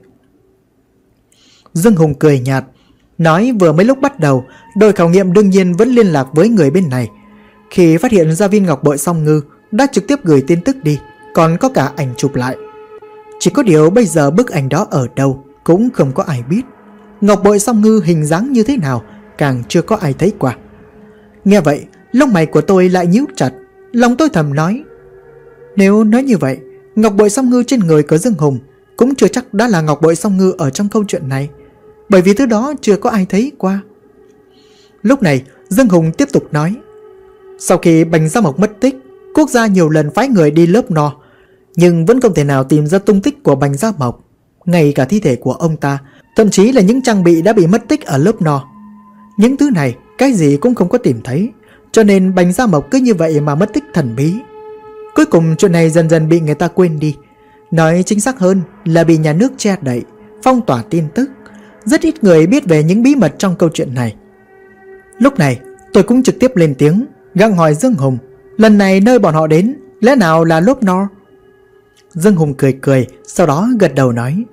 Speaker 1: Dương Hùng cười nhạt, nói vừa mấy lúc bắt đầu, đội khảo nghiệm đương nhiên vẫn liên lạc với người bên này. Khi phát hiện ra viên ngọc bội song ngư, đã trực tiếp gửi tin tức đi, còn có cả ảnh chụp lại. Chỉ có điều bây giờ bức ảnh đó ở đâu cũng không có ai biết. ngọc bội song ngư hình dáng như thế nào càng chưa có ai thấy qua. Nghe vậy, lông mày của tôi lại nhíu chặt. Lòng tôi thầm nói, nếu nói như vậy, ngọc bội song ngư trên người của Dương Hùng cũng chưa chắc đã là ngọc bội song ngư ở trong câu chuyện này, bởi vì thứ đó chưa có ai thấy qua. Lúc này Dương Hùng tiếp tục nói, sau khi Bành Gia Mộc mất tích, quốc gia nhiều lần phái người đi lớp nò, nhưng vẫn không thể nào tìm ra tung tích của Bành Gia Mộc. Ngay cả thi thể của ông ta, thậm chí là những trang bị đã bị mất tích ở lớp nò, những thứ này cái gì cũng không có tìm thấy. Cho nên Bành Gia Mộc cứ như vậy mà mất tích thần bí. Cuối cùng chuyện này dần dần bị người ta quên đi. Nói chính xác hơn là bị nhà nước che đậy, phong tỏa tin tức. Rất ít người biết về những bí mật trong câu chuyện này. Lúc này tôi cũng trực tiếp lên tiếng, gặng hỏi Dương Hùng, lần này nơi bọn họ đến lẽ nào là Lốp Nor? Dương Hùng cười cười, sau đó gật đầu nói,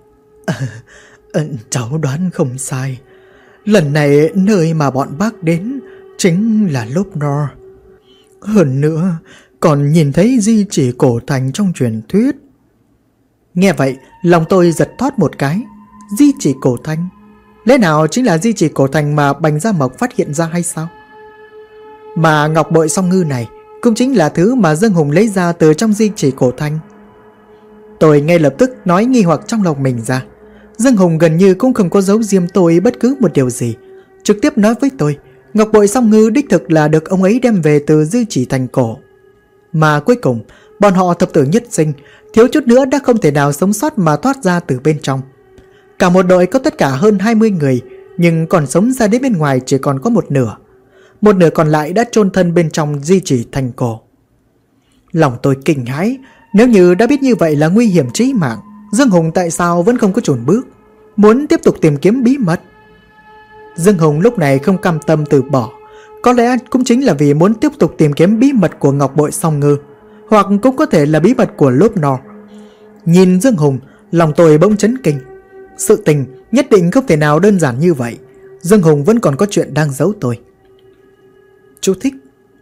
Speaker 1: cháu đoán không sai. Lần này nơi mà bọn bác đến chính là Lốp Nor. Hơn nữa còn nhìn thấy di chỉ cổ thành trong truyền thuyết. Nghe vậy lòng tôi giật thót một cái. Di chỉ cổ thành? Lẽ nào chính là di chỉ cổ thành mà Bành Gia Mộc phát hiện ra hay sao? Mà ngọc bội song ngư này cũng chính là thứ mà Dương Hùng lấy ra từ trong di chỉ cổ thành. Tôi ngay lập tức nói nghi hoặc trong lòng mình ra. Dương Hùng gần như cũng không có giấu giếm tôi bất cứ một điều gì, trực tiếp nói với tôi ngọc bội song ngư đích thực là được ông ấy đem về từ di chỉ thành cổ. Mà cuối cùng bọn họ thập tử nhất sinh, thiếu chút nữa đã không thể nào sống sót mà thoát ra từ bên trong. Cả một đội có tất cả hơn 20 người, nhưng còn sống ra đến bên ngoài chỉ còn có một nửa. Một nửa còn lại đã chôn thân bên trong di chỉ thành cổ. Lòng tôi kinh hãi. Nếu như đã biết như vậy là nguy hiểm chí mạng, Dương Hùng tại sao vẫn không có chùn bước, muốn tiếp tục tìm kiếm bí mật? Dương Hùng lúc này không cam tâm từ bỏ. Có lẽ cũng chính là vì muốn tiếp tục tìm kiếm bí mật của ngọc bội song ngư, hoặc cũng có thể là bí mật của Lốp Nor. Nhìn Dương Hùng, lòng tôi bỗng chấn kinh. Sự tình nhất định không thể nào đơn giản như vậy. Dương Hùng vẫn còn có chuyện đang giấu tôi. Chú thích: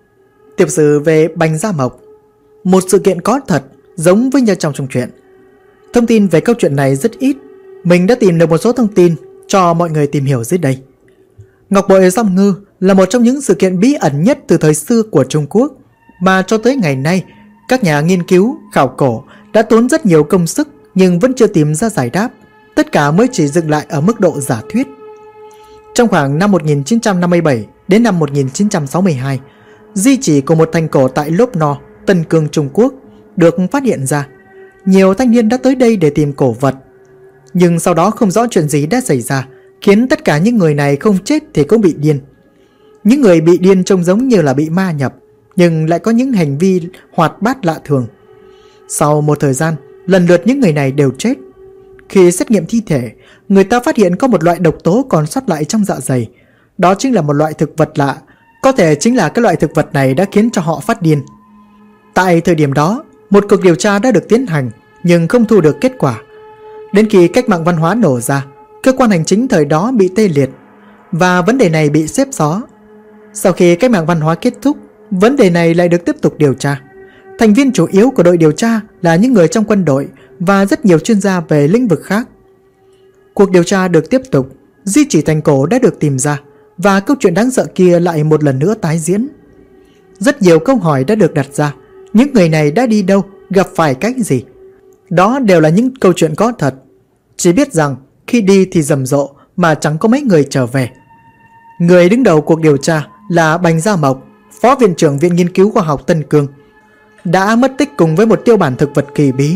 Speaker 1: Tiểu sử về Bành Gia Mộc, một sự kiện có thật giống với như trong truyện. Thông tin về câu chuyện này rất ít. Mình đã tìm được một số thông tin cho mọi người tìm hiểu dưới đây. Ngọc bội song ngư là một trong những sự kiện bí ẩn nhất từ thời xưa của Trung Quốc, mà cho tới ngày nay các nhà nghiên cứu khảo cổ đã tốn rất nhiều công sức nhưng vẫn chưa tìm ra giải đáp. Tất cả mới chỉ dừng lại ở mức độ giả thuyết. Trong khoảng năm 1957 đến năm 1962, di chỉ của một thành cổ tại Lốp Nor, Tân Cương, Trung Quốc được phát hiện ra. Nhiều thanh niên đã tới đây để tìm cổ vật, nhưng sau đó không rõ chuyện gì đã xảy ra, khiến tất cả những người này không chết thì cũng bị điên. Những người bị điên trông giống như là bị ma nhập, nhưng lại có những hành vi hoạt bát lạ thường. Sau một thời gian, lần lượt những người này đều chết. Khi xét nghiệm thi thể, người ta phát hiện có một loại độc tố còn sót lại trong dạ dày. Đó chính là một loại thực vật lạ. Có thể chính là cái loại thực vật này đã khiến cho họ phát điên. Tại thời điểm đó, một cuộc điều tra đã được tiến hành, nhưng không thu được kết quả. Đến khi cách mạng văn hóa nổ ra, cơ quan hành chính thời đó bị tê liệt, và vấn đề này bị xếp xó. Sau khi cách mạng văn hóa kết thúc, vấn đề này lại được tiếp tục điều tra. Thành viên chủ yếu của đội điều tra là những người trong quân đội và rất nhiều chuyên gia về lĩnh vực khác. Cuộc điều tra được tiếp tục, di chỉ thành cổ đã được tìm ra, và câu chuyện đáng sợ kia lại một lần nữa tái diễn. Rất nhiều câu hỏi đã được đặt ra. Những người này đã đi đâu, gặp phải cái gì? Đó đều là những câu chuyện có thật. Chỉ biết rằng khi đi thì rầm rộ mà chẳng có mấy người trở về. Người đứng đầu cuộc điều tra là Bành Gia Mộc, Phó Viện trưởng Viện Nghiên cứu Khoa học Tân Cương, đã mất tích cùng với một tiêu bản thực vật kỳ bí.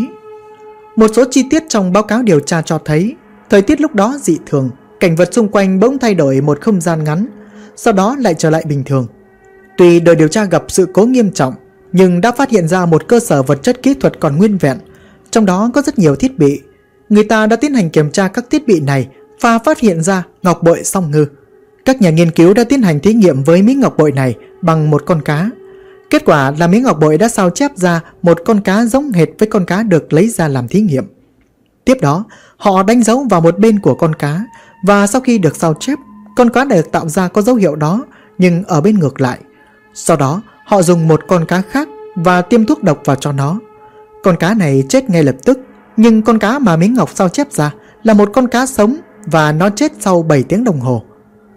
Speaker 1: Một số chi tiết trong báo cáo điều tra cho thấy thời tiết lúc đó dị thường, cảnh vật xung quanh bỗng thay đổi một không gian ngắn, sau đó lại trở lại bình thường. Tuy đội điều tra gặp sự cố nghiêm trọng, nhưng đã phát hiện ra một cơ sở vật chất kỹ thuật còn nguyên vẹn, trong đó có rất nhiều thiết bị. Người ta đã tiến hành kiểm tra các thiết bị này và phát hiện ra ngọc bội song ngư. Các nhà nghiên cứu đã tiến hành thí nghiệm với miếng ngọc bội này bằng một con cá. Kết quả là miếng ngọc bội đã sao chép ra một con cá giống hệt với con cá được lấy ra làm thí nghiệm. Tiếp đó, họ đánh dấu vào một bên của con cá, và sau khi được sao chép, con cá được tạo ra có dấu hiệu đó, nhưng ở bên ngược lại. Sau đó, họ dùng một con cá khác và tiêm thuốc độc vào cho nó. Con cá này chết ngay lập tức, nhưng con cá mà miếng ngọc sao chép ra là một con cá sống, và nó chết sau 7 tiếng đồng hồ.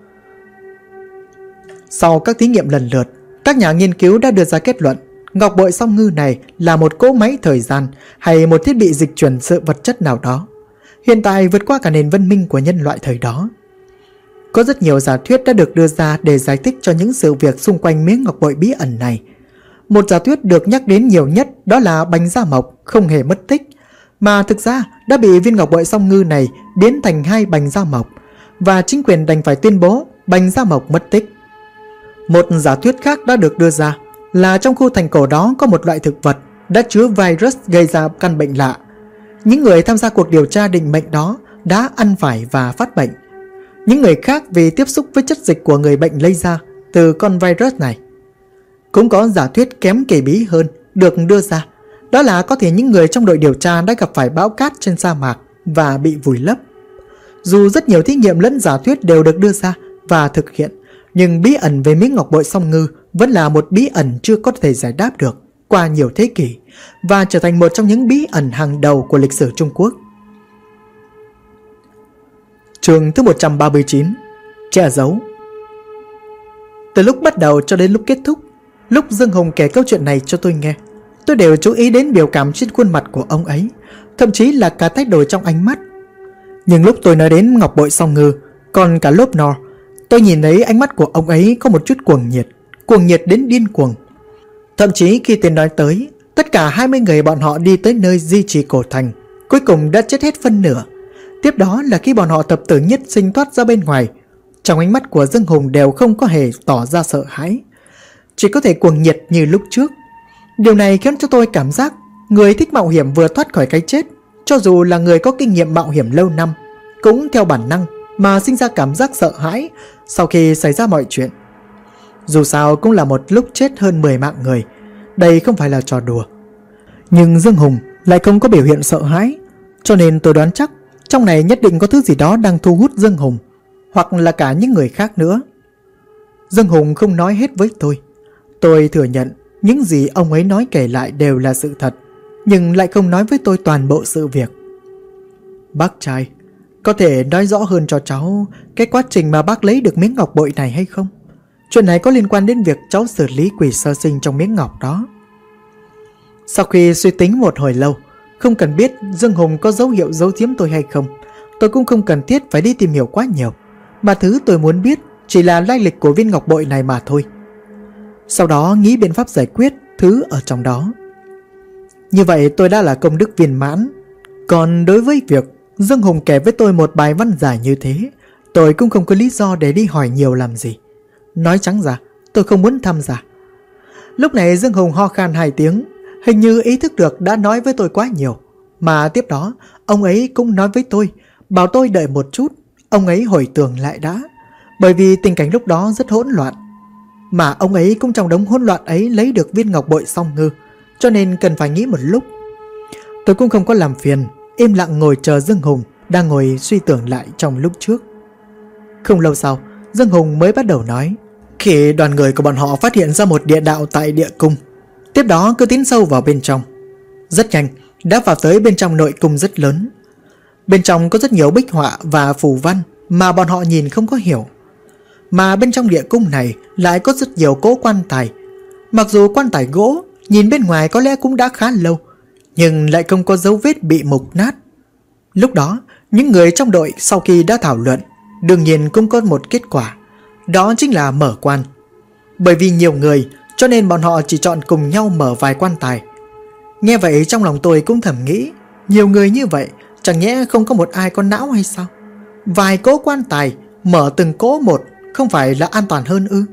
Speaker 1: Sau các thí nghiệm lần lượt, các nhà nghiên cứu đã đưa ra kết luận ngọc bội song ngư này là một cỗ máy thời gian hay một thiết bị dịch chuyển sự vật chất nào đó, hiện tại vượt qua cả nền văn minh của nhân loại thời đó. Có rất nhiều giả thuyết đã được đưa ra để giải thích cho những sự việc xung quanh miếng ngọc bội bí ẩn này. Một giả thuyết được nhắc đến nhiều nhất đó là Bành Gia Mộc không hề mất tích, mà thực ra đã bị viên ngọc bội song ngư này biến thành 2 Bành Gia Mộc, và chính quyền đành phải tuyên bố Bành Gia Mộc mất tích. Một giả thuyết khác đã được đưa ra là trong khu thành cổ đó có một loại thực vật đã chứa virus gây ra căn bệnh lạ. Những người tham gia cuộc điều tra định mệnh đó đã ăn phải và phát bệnh. Những người khác vì tiếp xúc với chất dịch của người bệnh lây ra từ con virus này. Cũng có giả thuyết kém kỳ bí hơn được đưa ra, đó là có thể những người trong đội điều tra đã gặp phải bão cát trên sa mạc và bị vùi lấp. Dù rất nhiều thí nghiệm lẫn giả thuyết đều được đưa ra và thực hiện, nhưng bí ẩn về miếng ngọc bội song ngư vẫn là một bí ẩn chưa có thể giải đáp được qua nhiều thế kỷ, và trở thành một trong những bí ẩn hàng đầu của lịch sử Trung Quốc. Chương thứ 139: Che giấu. Từ lúc bắt đầu cho đến lúc kết thúc, lúc Dương Hùng kể câu chuyện này cho tôi nghe, tôi đều chú ý đến biểu cảm trên khuôn mặt của ông ấy, thậm chí là cả thái độ trong ánh mắt. Nhưng lúc tôi nói đến ngọc bội song ngư, còn cả lốp nor, tôi nhìn thấy ánh mắt của ông ấy có một chút cuồng nhiệt đến điên cuồng. Thậm chí khi tôi nói tới tất cả 20 người bọn họ đi tới nơi di trì cổ thành, cuối cùng đã chết hết phân nửa. Tiếp đó là khi bọn họ thập tử nhất sinh thoát ra bên ngoài, trong ánh mắt của Dương Hùng đều không có hề tỏ ra sợ hãi, chỉ có thể cuồng nhiệt như lúc trước. Điều này khiến cho tôi cảm giác người thích mạo hiểm vừa thoát khỏi cái chết, cho dù là người có kinh nghiệm mạo hiểm lâu năm, cũng theo bản năng mà sinh ra cảm giác sợ hãi sau khi xảy ra mọi chuyện. Dù sao cũng là một lúc chết hơn 10 mạng người, đây không phải là trò đùa. Nhưng Dương Hùng lại không có biểu hiện sợ hãi, cho nên tôi đoán chắc trong này nhất định có thứ gì đó đang thu hút Dương Hùng, hoặc là cả những người khác nữa. Dương Hùng không nói hết với tôi. Tôi thừa nhận những gì ông ấy nói kể lại đều là sự thật, nhưng lại không nói với tôi toàn bộ sự việc. Bác trai, có thể nói rõ hơn cho cháu cái quá trình mà bác lấy được miếng ngọc bội này hay không? Chuyện này có liên quan đến việc cháu xử lý quỷ sơ sinh trong miếng ngọc đó. Sau khi suy tính một hồi lâu, không cần biết Dương Hùng có dấu hiệu giấu giếm tôi hay không, tôi cũng không cần thiết phải đi tìm hiểu quá nhiều, mà thứ tôi muốn biết chỉ là lai lịch của viên ngọc bội này mà thôi. Sau đó nghĩ biện pháp giải quyết thứ ở trong đó. Như vậy tôi đã là công đức viên mãn. Còn đối với việc Dương Hùng kể với tôi một bài văn dài như thế, tôi cũng không có lý do để đi hỏi nhiều làm gì. Nói trắng ra, tôi không muốn tham gia. Lúc này Dương Hùng ho khan 2 tiếng, hình như ý thức được đã nói với tôi quá nhiều. Mà tiếp đó, ông ấy cũng nói với tôi, bảo tôi đợi một chút, ông ấy hồi tưởng lại đã. Bởi vì tình cảnh lúc đó rất hỗn loạn, mà ông ấy cũng trong đống hỗn loạn ấy lấy được viên ngọc bội song ngư, cho nên cần phải nghĩ một lúc. Tôi cũng không có làm phiền, im lặng ngồi chờ Dương Hùng đang ngồi suy tưởng lại trong lúc trước. Không lâu sau, Dương Hùng mới bắt đầu nói. Khi đoàn người của bọn họ phát hiện ra một địa đạo tại địa cung, tiếp đó cứ tiến sâu vào bên trong. Rất nhanh đã vào tới bên trong nội cung rất lớn. Bên trong có rất nhiều bích họa và phù văn mà bọn họ nhìn không có hiểu. Mà bên trong địa cung này lại có rất nhiều cỗ quan tài. Mặc dù quan tài gỗ nhìn bên ngoài có lẽ cũng đã khá lâu, nhưng lại không có dấu vết bị mục nát. Lúc đó những người trong đội sau khi đã thảo luận, đương nhiên cũng có một kết quả, đó chính là mở quan. Bởi vì nhiều người cho nên bọn họ chỉ chọn cùng nhau mở vài quan tài. Nghe vậy trong lòng tôi cũng thầm nghĩ, nhiều người như vậy chẳng nhẽ không có một ai có não hay sao? Vài cỗ quan tài mở từng cỗ một không phải là an toàn hơn ư?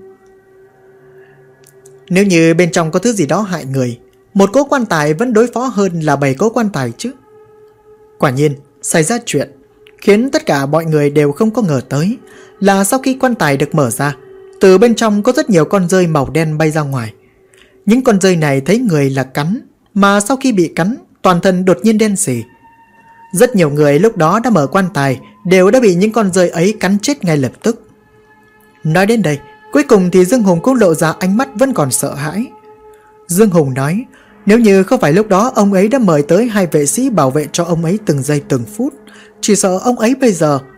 Speaker 1: Nếu như bên trong có thứ gì đó hại người, một cỗ quan tài vẫn đối phó hơn là 7 cỗ quan tài chứ. Quả nhiên xảy ra chuyện khiến tất cả mọi người đều không có ngờ tới là sau khi quan tài được mở ra, từ bên trong có rất nhiều con dơi màu đen bay ra ngoài. Những con dơi này thấy người là cắn, mà sau khi bị cắn, toàn thân đột nhiên đen sì. Rất nhiều người lúc đó đã mở quan tài đều đã bị những con dơi ấy cắn chết ngay lập tức. Nói đến đây, cuối cùng thì Dương Hùng cũng lộ ra ánh mắt vẫn còn sợ hãi. Dương Hùng nói, nếu như không phải lúc đó ông ấy đã mời tới 2 vệ sĩ bảo vệ cho ông ấy từng giây từng phút, chỉ sợ ông ấy bây giờ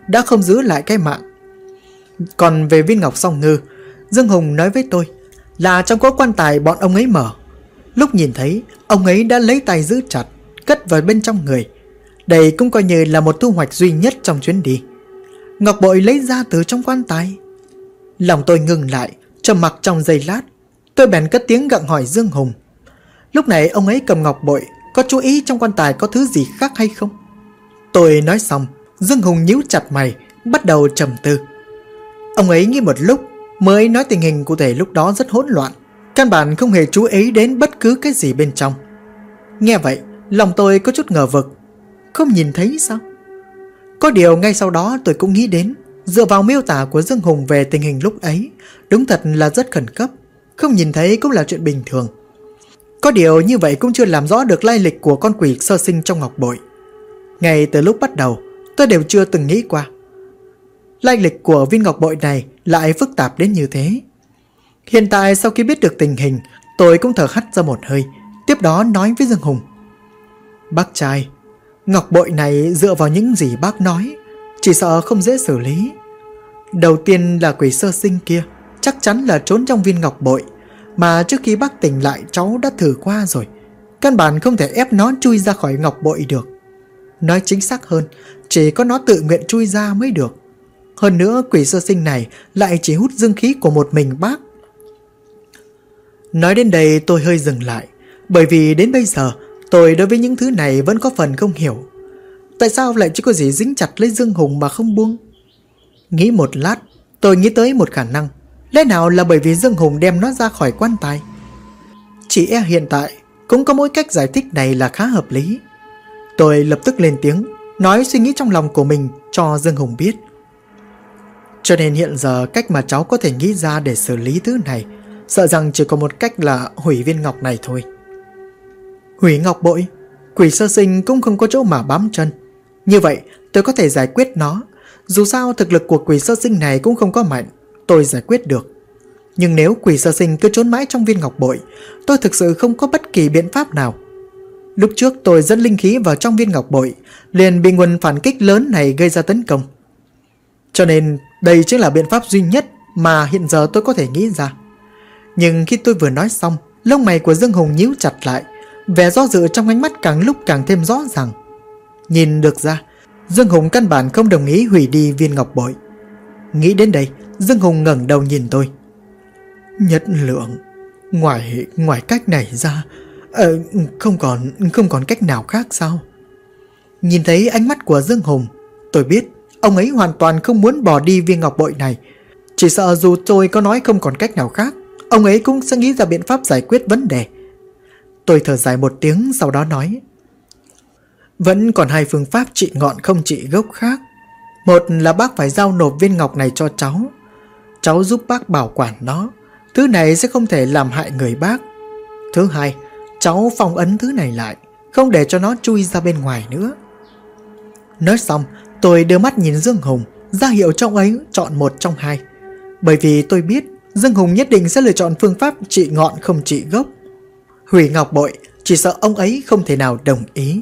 Speaker 1: đã không giữ lại cái mạng. Còn về viên ngọc song ngư, Dương Hùng nói với tôi là trong cỗ quan tài bọn ông ấy mở. Lúc nhìn thấy, ông ấy đã lấy tay giữ chặt, cất vào bên trong người. Đây cũng coi như là một thu hoạch duy nhất trong chuyến đi. Ngọc bội lấy ra từ trong quan tài. Lòng tôi ngừng lại, trầm mặc trong giây lát. Tôi bèn cất tiếng gặng hỏi Dương Hùng. Lúc này ông ấy cầm ngọc bội, có chú ý trong quan tài có thứ gì khác hay không? Tôi nói xong, Dương Hùng nhíu chặt mày, bắt đầu trầm tư. Ông ấy nghĩ một lúc mới nói tình hình cụ thể lúc đó rất hỗn loạn, căn bản không hề chú ý đến bất cứ cái gì bên trong. Nghe vậy, lòng tôi có chút ngờ vực. Không nhìn thấy sao? Có điều ngay sau đó tôi cũng nghĩ đến, dựa vào miêu tả của Dương Hùng về tình hình lúc ấy, đúng thật là rất khẩn cấp, không nhìn thấy cũng là chuyện bình thường. Có điều như vậy cũng chưa làm rõ được lai lịch của con quỷ sơ sinh trong ngọc bội. Ngay từ lúc bắt đầu, tôi đều chưa từng nghĩ qua lai lịch của viên ngọc bội này lại phức tạp đến như thế. Hiện tại sau khi biết được tình hình, tôi cũng thở hắt ra một hơi, tiếp đó nói với Dương Hùng. Bác trai, ngọc bội này dựa vào những gì bác nói, chỉ sợ không dễ xử lý. Đầu tiên là quỷ sơ sinh kia, chắc chắn là trốn trong viên ngọc bội, mà trước khi bác tỉnh lại cháu đã thử qua rồi. Căn bản không thể ép nó chui ra khỏi ngọc bội được. Nói chính xác hơn, chỉ có nó tự nguyện chui ra mới được. Hơn nữa quỷ sơ sinh này lại chỉ hút dương khí của một mình bác. Nói đến đây tôi hơi dừng lại, bởi vì đến bây giờ tôi đối với những thứ này vẫn có phần không hiểu. Tại sao lại chỉ có gì dính chặt lấy Dương Hùng mà không buông? Nghĩ một lát, tôi nghĩ tới một khả năng. Lẽ nào là bởi vì Dương Hùng đem nó ra khỏi quan tài? Chỉ e hiện tại cũng có mỗi cách giải thích này là khá hợp lý. Tôi lập tức lên tiếng, nói suy nghĩ trong lòng của mình cho Dương Hùng biết. Cho nên hiện giờ cách mà cháu có thể nghĩ ra để xử lý thứ này, sợ rằng chỉ có một cách là hủy viên ngọc này thôi. Hủy ngọc bội? Quỷ sơ sinh cũng không có chỗ mà bám chân. Như vậy tôi có thể giải quyết nó. Dù sao thực lực của quỷ sơ sinh này cũng không có mạnh, tôi giải quyết được. Nhưng nếu quỷ sơ sinh cứ trốn mãi trong viên ngọc bội, tôi thực sự không có bất kỳ biện pháp nào. Lúc trước tôi dẫn linh khí vào trong viên ngọc bội, liền bị nguồn phản kích lớn này gây ra tấn công. Cho nên đây chính là biện pháp duy nhất mà hiện giờ tôi có thể nghĩ ra. Nhưng khi tôi vừa nói xong, lông mày của Dương Hùng nhíu chặt lại, vẻ do dự trong ánh mắt càng lúc càng thêm rõ ràng. Nhìn được ra, Dương Hùng căn bản không đồng ý hủy đi viên ngọc bội. Nghĩ đến đây, Dương Hùng ngẩng đầu nhìn tôi. Nhất Lượng, ngoài cách này ra, không còn cách nào khác sao? Nhìn thấy ánh mắt của Dương Hùng, tôi biết ông ấy hoàn toàn không muốn bỏ đi viên ngọc bội này. Chỉ sợ dù tôi có nói không còn cách nào khác, ông ấy cũng sẽ nghĩ ra biện pháp giải quyết vấn đề. Tôi thở dài một tiếng, sau đó nói. Vẫn còn hai phương pháp trị ngọn không trị gốc khác. Một là bác phải giao nộp viên ngọc này cho cháu. Cháu giúp bác bảo quản nó. Thứ này sẽ không thể làm hại người bác. Thứ hai, cháu phong ấn thứ này lại, không để cho nó chui ra bên ngoài nữa. Nói xong, tôi đưa mắt nhìn Dương Hùng, ra hiệu cho ông ấy chọn một trong hai. Bởi vì tôi biết Dương Hùng nhất định sẽ lựa chọn phương pháp trị ngọn không trị gốc. Hủy ngọc bội, chỉ sợ ông ấy không thể nào đồng ý.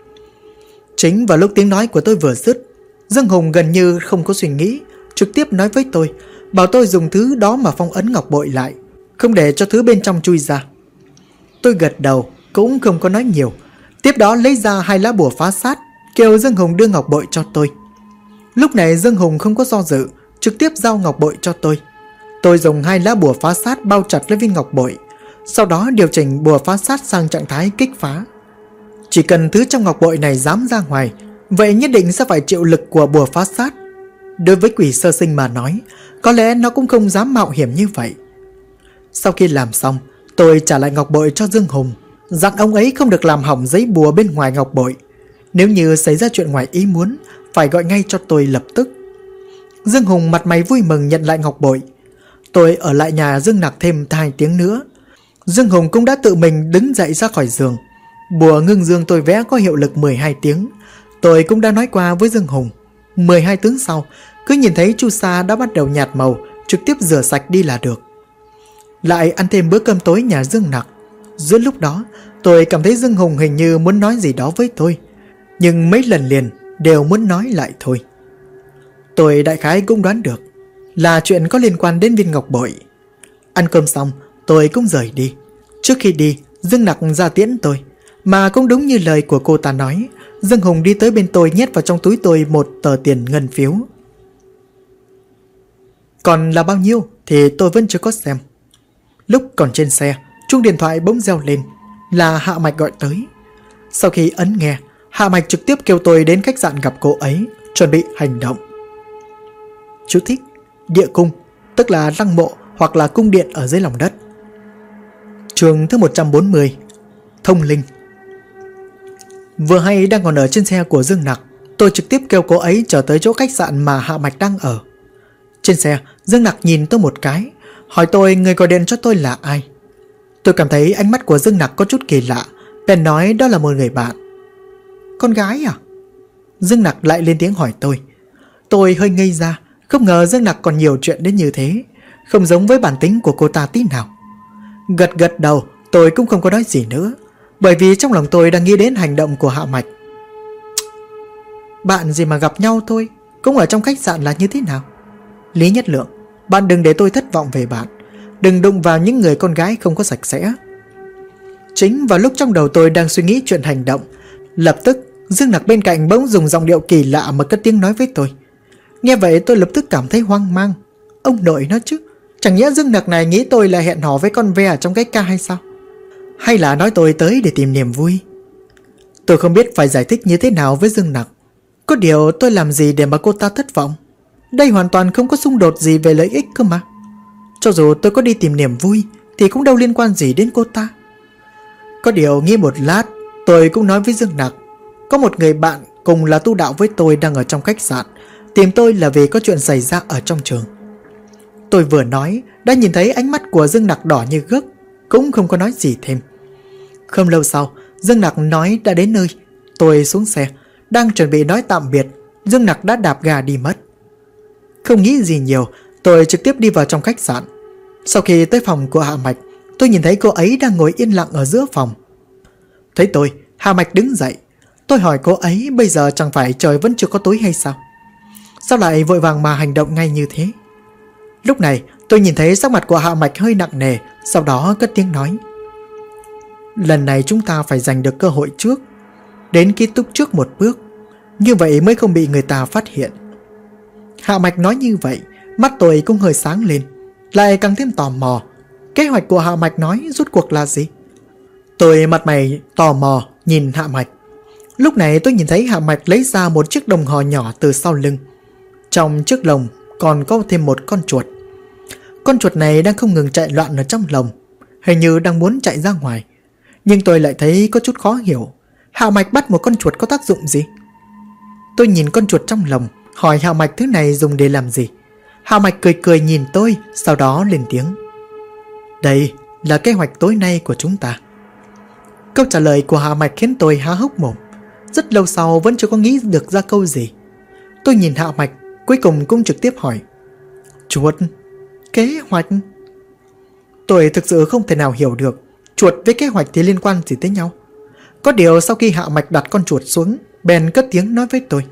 Speaker 1: Chính vào lúc tiếng nói của tôi vừa dứt, Dương Hùng gần như không có suy nghĩ, trực tiếp nói với tôi, bảo tôi dùng thứ đó mà phong ấn ngọc bội lại, không để cho thứ bên trong chui ra. Tôi gật đầu, cũng không có nói nhiều. Tiếp đó lấy ra hai lá bùa phá sát, kêu Dương Hùng đưa ngọc bội cho tôi. Lúc này Dương Hùng không có do dự, trực tiếp giao ngọc bội cho tôi. Tôi dùng hai lá bùa phá sát bao chặt lấy viên ngọc bội, sau đó điều chỉnh bùa phá sát sang trạng thái kích phá. Chỉ cần thứ trong ngọc bội này dám ra ngoài, vậy nhất định sẽ phải chịu lực của bùa phá sát. Đối với quỷ sơ sinh mà nói, có lẽ nó cũng không dám mạo hiểm như vậy. Sau khi làm xong, tôi trả lại ngọc bội cho Dương Hùng, dặn ông ấy không được làm hỏng giấy bùa bên ngoài ngọc bội. Nếu như xảy ra chuyện ngoài ý muốn, phải gọi ngay cho tôi lập tức. Dương Hùng mặt mày vui mừng nhận lại ngọc bội. Tôi ở lại nhà Dương Nặc thêm 2 tiếng nữa. Dương Hùng cũng đã tự mình đứng dậy ra khỏi giường. Bùa ngưng dương tôi vẽ có hiệu lực 12 tiếng. Tôi cũng đã nói qua với Dương Hùng. 12 tiếng sau, cứ nhìn thấy chu sa đã bắt đầu nhạt màu, trực tiếp rửa sạch đi là được. Lại ăn thêm bữa cơm tối nhà Dương Nặc. Giữa lúc đó, tôi cảm thấy Dương Hùng hình như muốn nói gì đó với tôi, nhưng mấy lần liền đều muốn nói lại thôi. Tôi đại khái cũng đoán được là chuyện có liên quan đến viên ngọc bội. Ăn cơm xong, tôi cũng rời đi. Trước khi đi, Dương Nặc ra tiễn tôi. Mà cũng đúng như lời của cô ta nói, Dương Hùng đi tới bên tôi nhét vào trong túi tôi một tờ tiền ngân phiếu. Còn là bao nhiêu thì tôi vẫn chưa có xem. Lúc còn trên xe, chuông điện thoại bỗng reo lên, là Hạ Mạch gọi tới. Sau khi ấn nghe, Hạ Mạch trực tiếp kêu tôi đến khách sạn gặp cô ấy, chuẩn bị hành động. Chú thích: địa cung, tức là lăng mộ hoặc là cung điện ở dưới lòng đất. Chương thứ 140: Thông linh. Vừa hay đang còn ở trên xe của Dương Nặc, tôi trực tiếp kêu cô ấy trở tới chỗ khách sạn mà Hạ Mạch đang ở. Trên xe, Dương Nặc nhìn tôi một cái, hỏi tôi người gọi điện cho tôi là ai. Tôi cảm thấy ánh mắt của Dương Nặc có chút kỳ lạ, bèn nói đó là một người bạn. Con gái à? Dương Nặc lại lên tiếng hỏi tôi. Tôi hơi ngây ra, không ngờ Dương Nặc còn nhiều chuyện đến như thế, không giống với bản tính của cô ta tí nào. Gật gật đầu, tôi cũng không có nói gì nữa, bởi vì trong lòng tôi đang nghĩ đến hành động của Hạ Mạch. Bạn gì mà gặp nhau thôi, cũng ở trong khách sạn là như thế nào? Lý Nhất Lượng, bạn đừng để tôi thất vọng về bạn. Đừng đụng vào những người con gái không có sạch sẽ. Chính vào lúc trong đầu tôi đang suy nghĩ chuyện hành động, lập tức Dương Nặc bên cạnh bỗng dùng giọng điệu kỳ lạ mà cất tiếng nói với tôi. Nghe vậy tôi lập tức cảm thấy hoang mang. Ông nội nó chứ, chẳng nhẽ Dương Nặc này nghĩ tôi là hẹn hò với con ve ở trong cái ca hay sao? Hay là nói tôi tới để tìm niềm vui? Tôi không biết phải giải thích như thế nào với Dương Nặc. Có điều tôi làm gì để mà cô ta thất vọng? Đây hoàn toàn không có xung đột gì về lợi ích cơ mà. Cho dù tôi có đi tìm niềm vui thì cũng đâu liên quan gì đến cô ta. Có điều nghĩ một lát, tôi cũng nói với Dương Nặc. Có một người bạn cùng là tu đạo với tôi đang ở trong khách sạn, tìm tôi là vì có chuyện xảy ra ở trong trường. Tôi vừa nói đã nhìn thấy ánh mắt của Dương Nặc đỏ như gấc, cũng không có nói gì thêm. Không lâu sau, Dương Nặc nói đã đến nơi. Tôi xuống xe, đang chuẩn bị nói tạm biệt, Dương Nặc đã đạp ga đi mất. Không nghĩ gì nhiều, tôi trực tiếp đi vào trong khách sạn. Sau khi tới phòng của Hạ Mạch, tôi nhìn thấy cô ấy đang ngồi yên lặng ở giữa phòng. Thấy tôi, Hạ Mạch đứng dậy. Tôi hỏi cô ấy bây giờ chẳng phải trời vẫn chưa có tối hay sao? Sao lại vội vàng mà hành động ngay như thế? Lúc này tôi nhìn thấy sắc mặt của Hạ Mạch hơi nặng nề, sau đó cất tiếng nói. Lần này chúng ta phải giành được cơ hội trước, đến ký túc trước một bước, như vậy mới không bị người ta phát hiện. Hạ Mạch nói như vậy, mắt tôi cũng hơi sáng lên, lại càng thêm tò mò. Kế hoạch của Hạ Mạch nói rốt cuộc là gì? Tôi mặt mày tò mò nhìn Hạ Mạch. Lúc này tôi nhìn thấy Hạ Mạch lấy ra một chiếc đồng hồ nhỏ từ sau lưng. Trong chiếc lồng còn có thêm một con chuột. Con chuột này đang không ngừng chạy loạn ở trong lồng, hình như đang muốn chạy ra ngoài. Nhưng tôi lại thấy có chút khó hiểu, Hạ Mạch bắt một con chuột có tác dụng gì? Tôi nhìn con chuột trong lồng, hỏi Hạ Mạch thứ này dùng để làm gì. Hạ Mạch cười cười nhìn tôi, sau đó lên tiếng. Đây là kế hoạch tối nay của chúng ta. Câu trả lời của Hạ Mạch khiến tôi há hốc mồm. Rất lâu sau vẫn chưa có nghĩ được ra câu gì. Tôi nhìn Hạ Mạch, cuối cùng cũng trực tiếp hỏi. Chuột? Kế hoạch? Tôi thực sự không thể nào hiểu được chuột với kế hoạch thì liên quan gì tới nhau. Có điều sau khi Hạ Mạch đặt con chuột xuống, bèn cất tiếng nói với tôi.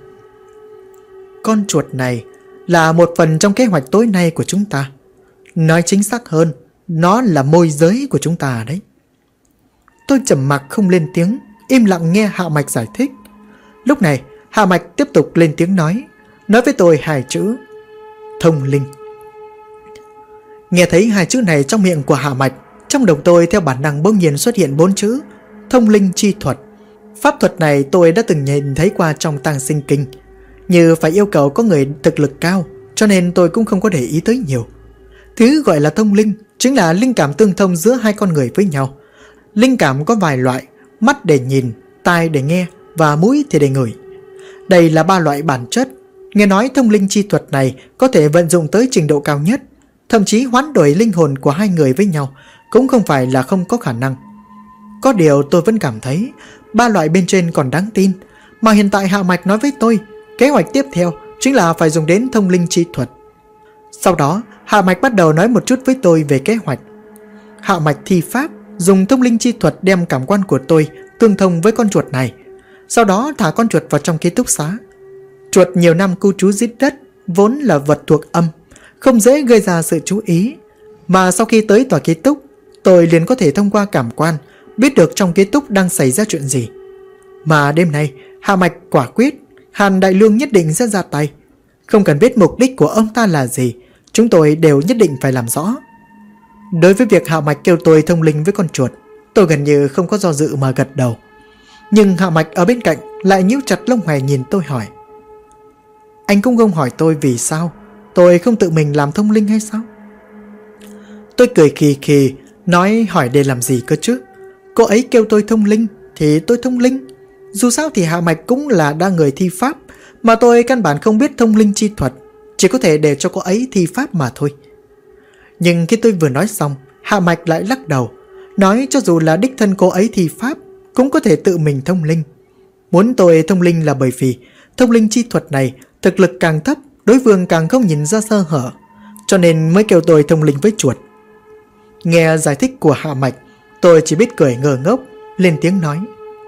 Speaker 1: Con chuột này là một phần trong kế hoạch tối nay của chúng ta. Nói chính xác hơn, nó là môi giới của chúng ta đấy. Tôi trầm mặc không lên tiếng, im lặng nghe Hạ Mạch giải thích. Lúc này Hạ Mạch tiếp tục lên tiếng nói với tôi hai chữ: thông linh. Nghe thấy hai chữ này trong miệng của Hạ Mạch, trong đầu tôi theo bản năng bỗng nhiên xuất hiện 4 chữ: thông linh chi thuật. Pháp thuật này tôi đã từng nhìn thấy qua trong Tàng Sinh Kinh, như phải yêu cầu có người thực lực cao, cho nên tôi cũng không có để ý tới nhiều. Thứ gọi là thông linh chính là linh cảm tương thông giữa hai con người với nhau. Linh cảm có vài loại: mắt để nhìn, tai để nghe và mũi thì để ngửi. Đây là 3 loại bản chất. Nghe nói thông linh chi thuật này có thể vận dụng tới trình độ cao nhất, thậm chí hoán đổi linh hồn của hai người với nhau cũng không phải là không có khả năng. Có điều tôi vẫn cảm thấy 3 loại bên trên còn đáng tin, mà hiện tại Hạ Mạch nói với tôi kế hoạch tiếp theo chính là phải dùng đến thông linh chi thuật. Sau đó Hạ Mạch bắt đầu nói một chút với tôi về kế hoạch. Hạ Mạch thi pháp dùng thông linh chi thuật đem cảm quan của tôi tương thông với con chuột này, sau đó thả con chuột vào trong ký túc xá. Chuột nhiều năm cư trú dưới đất vốn là vật thuộc âm, không dễ gây ra sự chú ý. Mà sau khi tới tòa ký túc, tôi liền có thể thông qua cảm quan biết được trong ký túc đang xảy ra chuyện gì. Mà đêm nay Hạ Mạch quả quyết Hàn Đại Lương nhất định sẽ ra tay. Không cần biết mục đích của ông ta là gì, chúng tôi đều nhất định phải làm rõ. Đối với việc Hạ Mạch kêu tôi thông linh với con chuột, tôi gần như không có do dự mà gật đầu. Nhưng Hạ Mạch ở bên cạnh lại nhíu chặt lông mày nhìn tôi hỏi: Anh cũng không hỏi tôi vì sao tôi không tự mình làm thông linh hay sao? Tôi cười khì khì, nói hỏi để làm gì cơ chứ? Cô ấy kêu tôi thông linh thì tôi thông linh. Dù sao thì Hạ Mạch cũng là đa người thi pháp, mà tôi căn bản không biết thông linh chi thuật, chỉ có thể để cho cô ấy thi pháp mà thôi. Nhưng khi tôi vừa nói xong, Hạ Mạch lại lắc đầu, nói cho dù là đích thân cô ấy thi pháp cũng có thể tự mình thông linh. Muốn tôi thông linh là bởi vì thông linh chi thuật này thực lực càng thấp, đối phương càng không nhìn ra sơ hở, cho nên mới kêu tôi thông linh với chuột. Nghe giải thích của Hạ Mạch, tôi chỉ biết cười ngơ ngốc, lên tiếng nói: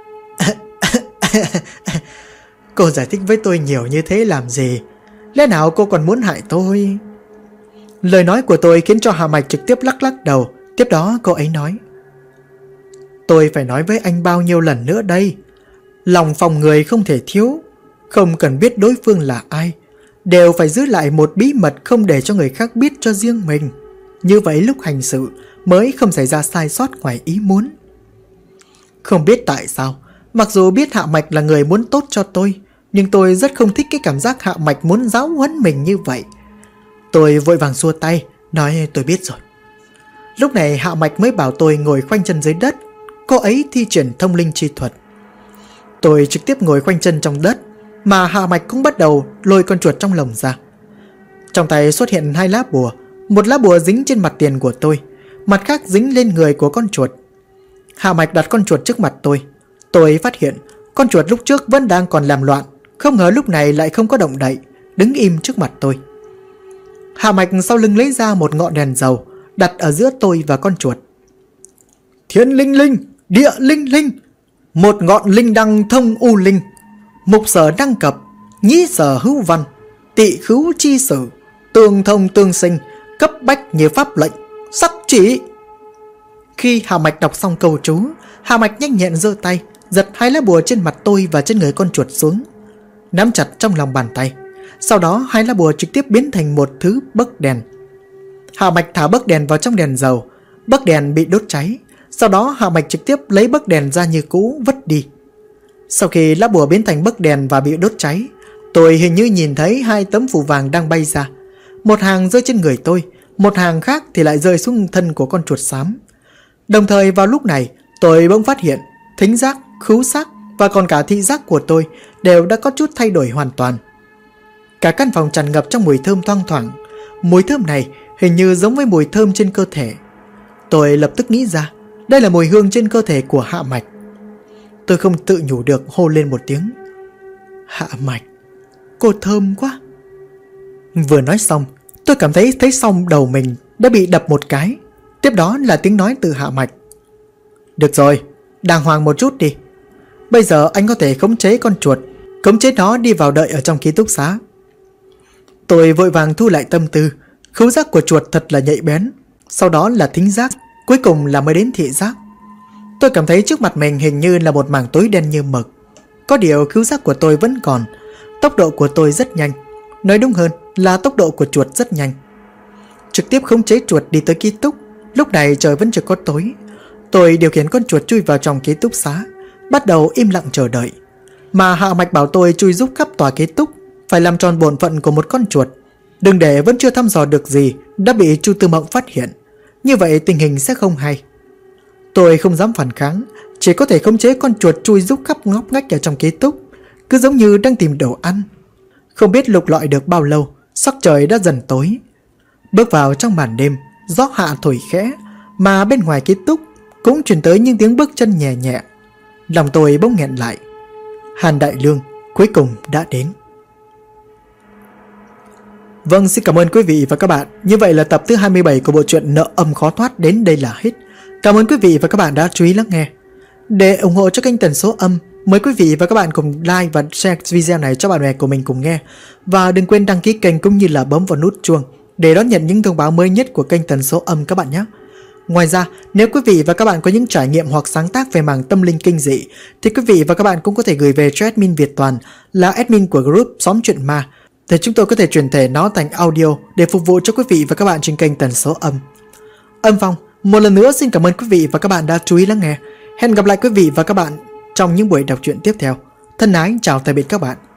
Speaker 1: Cô giải thích với tôi nhiều như thế làm gì? Lẽ nào cô còn muốn hại tôi? Lời nói của tôi khiến cho Hạ Mạch trực tiếp lắc lắc đầu. Tiếp đó cô ấy nói: Tôi phải nói với anh bao nhiêu lần nữa đây? Lòng phòng người không thể thiếu, không cần biết đối phương là ai, đều phải giữ lại một bí mật, không để cho người khác biết cho riêng mình. Như vậy lúc hành sự mới không xảy ra sai sót ngoài ý muốn. Không biết tại sao, mặc dù biết Hạ Mạch là người muốn tốt cho tôi, nhưng tôi rất không thích cái cảm giác Hạ Mạch muốn giáo huấn mình như vậy. Tôi vội vàng xua tay, nói tôi biết rồi. Lúc này Hạ Mạch mới bảo tôi ngồi khoanh chân dưới đất. Cô ấy thi triển thông linh chi thuật. Tôi trực tiếp ngồi khoanh chân trong đất, mà Hạ Mạch cũng bắt đầu lôi con chuột trong lồng ra. Trong tay xuất hiện 2 lá bùa. Một lá bùa dính trên mặt tiền của tôi, mặt khác dính lên người của con chuột. Hạ Mạch đặt con chuột trước mặt tôi. Tôi phát hiện con chuột lúc trước vẫn đang còn làm loạn, không ngờ lúc này lại không có động đậy, đứng im trước mặt tôi. Hạ Mạch sau lưng lấy ra một ngọn đèn dầu, đặt ở giữa tôi và con chuột. Thiên linh linh, địa linh linh, một ngọn linh đăng thông u linh, mục sở đăng cập, nhĩ sở hữu văn, tị khứu chi sử, tương thông tương sinh, cấp bách như pháp lệnh, sắc chỉ. Khi Hạ Mạch đọc xong câu chú, Hạ Mạch nhanh nhẹn giơ tay, giật 2 lá bùa trên mặt tôi và trên người con chuột xuống, nắm chặt trong lòng bàn tay. Sau đó 2 lá bùa trực tiếp biến thành một thứ bấc đèn. Hạ Mạch thả bấc đèn vào trong đèn dầu, bấc đèn bị đốt cháy. Sau đó Hạ Mạch trực tiếp lấy bấc đèn ra như cũ vứt đi. Sau khi lá bùa biến thành bấc đèn và bị đốt cháy, tôi hình như nhìn thấy 2 tấm phù vàng đang bay ra. Một hàng rơi trên người tôi, một hàng khác thì lại rơi xuống thân của con chuột xám. Đồng thời vào lúc này, tôi bỗng phát hiện thính giác, khứu giác và còn cả thị giác của tôi đều đã có chút thay đổi hoàn toàn. Cả căn phòng tràn ngập trong mùi thơm thoang thoảng. Mùi thơm này hình như giống với mùi thơm trên cơ thể. Tôi lập tức nghĩ ra đây là mùi hương trên cơ thể của Hạ Mạch. Tôi không tự nhủ được hô lên một tiếng: Hạ Mạch, cô thơm quá. Vừa nói xong, tôi cảm thấy xong đầu mình đã bị đập một cái. Tiếp đó là tiếng nói từ Hạ Mạch: Được rồi, đàng hoàng một chút đi. Bây giờ anh có thể khống chế con chuột, khống chế nó đi vào đợi ở trong ký túc xá. Tôi vội vàng thu lại tâm tư. Khứu giác của chuột thật là nhạy bén, sau đó là thính giác, cuối cùng là mới đến thị giác. Tôi cảm thấy trước mặt mình hình như là một mảng tối đen như mực. Có điều khứu giác của tôi vẫn còn. Tốc độ của tôi rất nhanh, nói đúng hơn là tốc độ của chuột rất nhanh. Trực tiếp khống chế chuột đi tới ký túc. Lúc này trời vẫn chưa có tối. Tôi điều khiển con chuột chui vào trong ký túc xá, bắt đầu im lặng chờ đợi. Mà Hạ Mạch bảo tôi chui giúp khắp tòa ký túc, phải làm tròn bổn phận của một con chuột, đừng để vẫn chưa thăm dò được gì đã bị Chu Tư Mộng phát hiện. Như vậy tình hình sẽ không hay. Tôi không dám phản kháng, chỉ có thể khống chế con chuột chui giúp khắp ngóc ngách ở trong ký túc, cứ giống như đang tìm đồ ăn. Không biết lục lọi được bao lâu, sắc trời đã dần tối. Bước vào trong màn đêm, gió hạ thổi khẽ, mà bên ngoài ký túc cũng truyền tới những tiếng bước chân nhẹ nhẹ. Lòng tôi bỗng nghẹn lại. Hàn Đại Lương cuối cùng đã đến. Vâng, xin cảm ơn quý vị và các bạn. Như vậy là tập thứ 27 của bộ truyện Nợ Âm Khó Thoát đến đây là hết. Cảm ơn quý vị và các bạn đã chú ý lắng nghe. Để ủng hộ cho kênh Tần Số Âm, Mời quý vị và các bạn cùng like và share video này cho bạn bè của mình cùng nghe. Và đừng quên đăng ký kênh cũng như là bấm vào nút chuông để đón nhận những thông báo mới nhất của kênh Tần Số Âm các bạn nhé. Ngoài ra, nếu quý vị và các bạn có những trải nghiệm hoặc sáng tác về mảng tâm linh kinh dị thì quý vị và các bạn cũng có thể gửi về cho admin Việt Toàn là admin của group Xóm Chuyện Ma để chúng tôi có thể chuyển thể nó thành audio để phục vụ cho quý vị và các bạn trên kênh Tần Số Âm. Âm Phong một lần nữa xin cảm ơn quý vị và các bạn đã chú ý lắng nghe. Hẹn gặp lại quý vị và các bạn trong những buổi đọc truyện tiếp theo. Thân ái chào tạm biệt các bạn.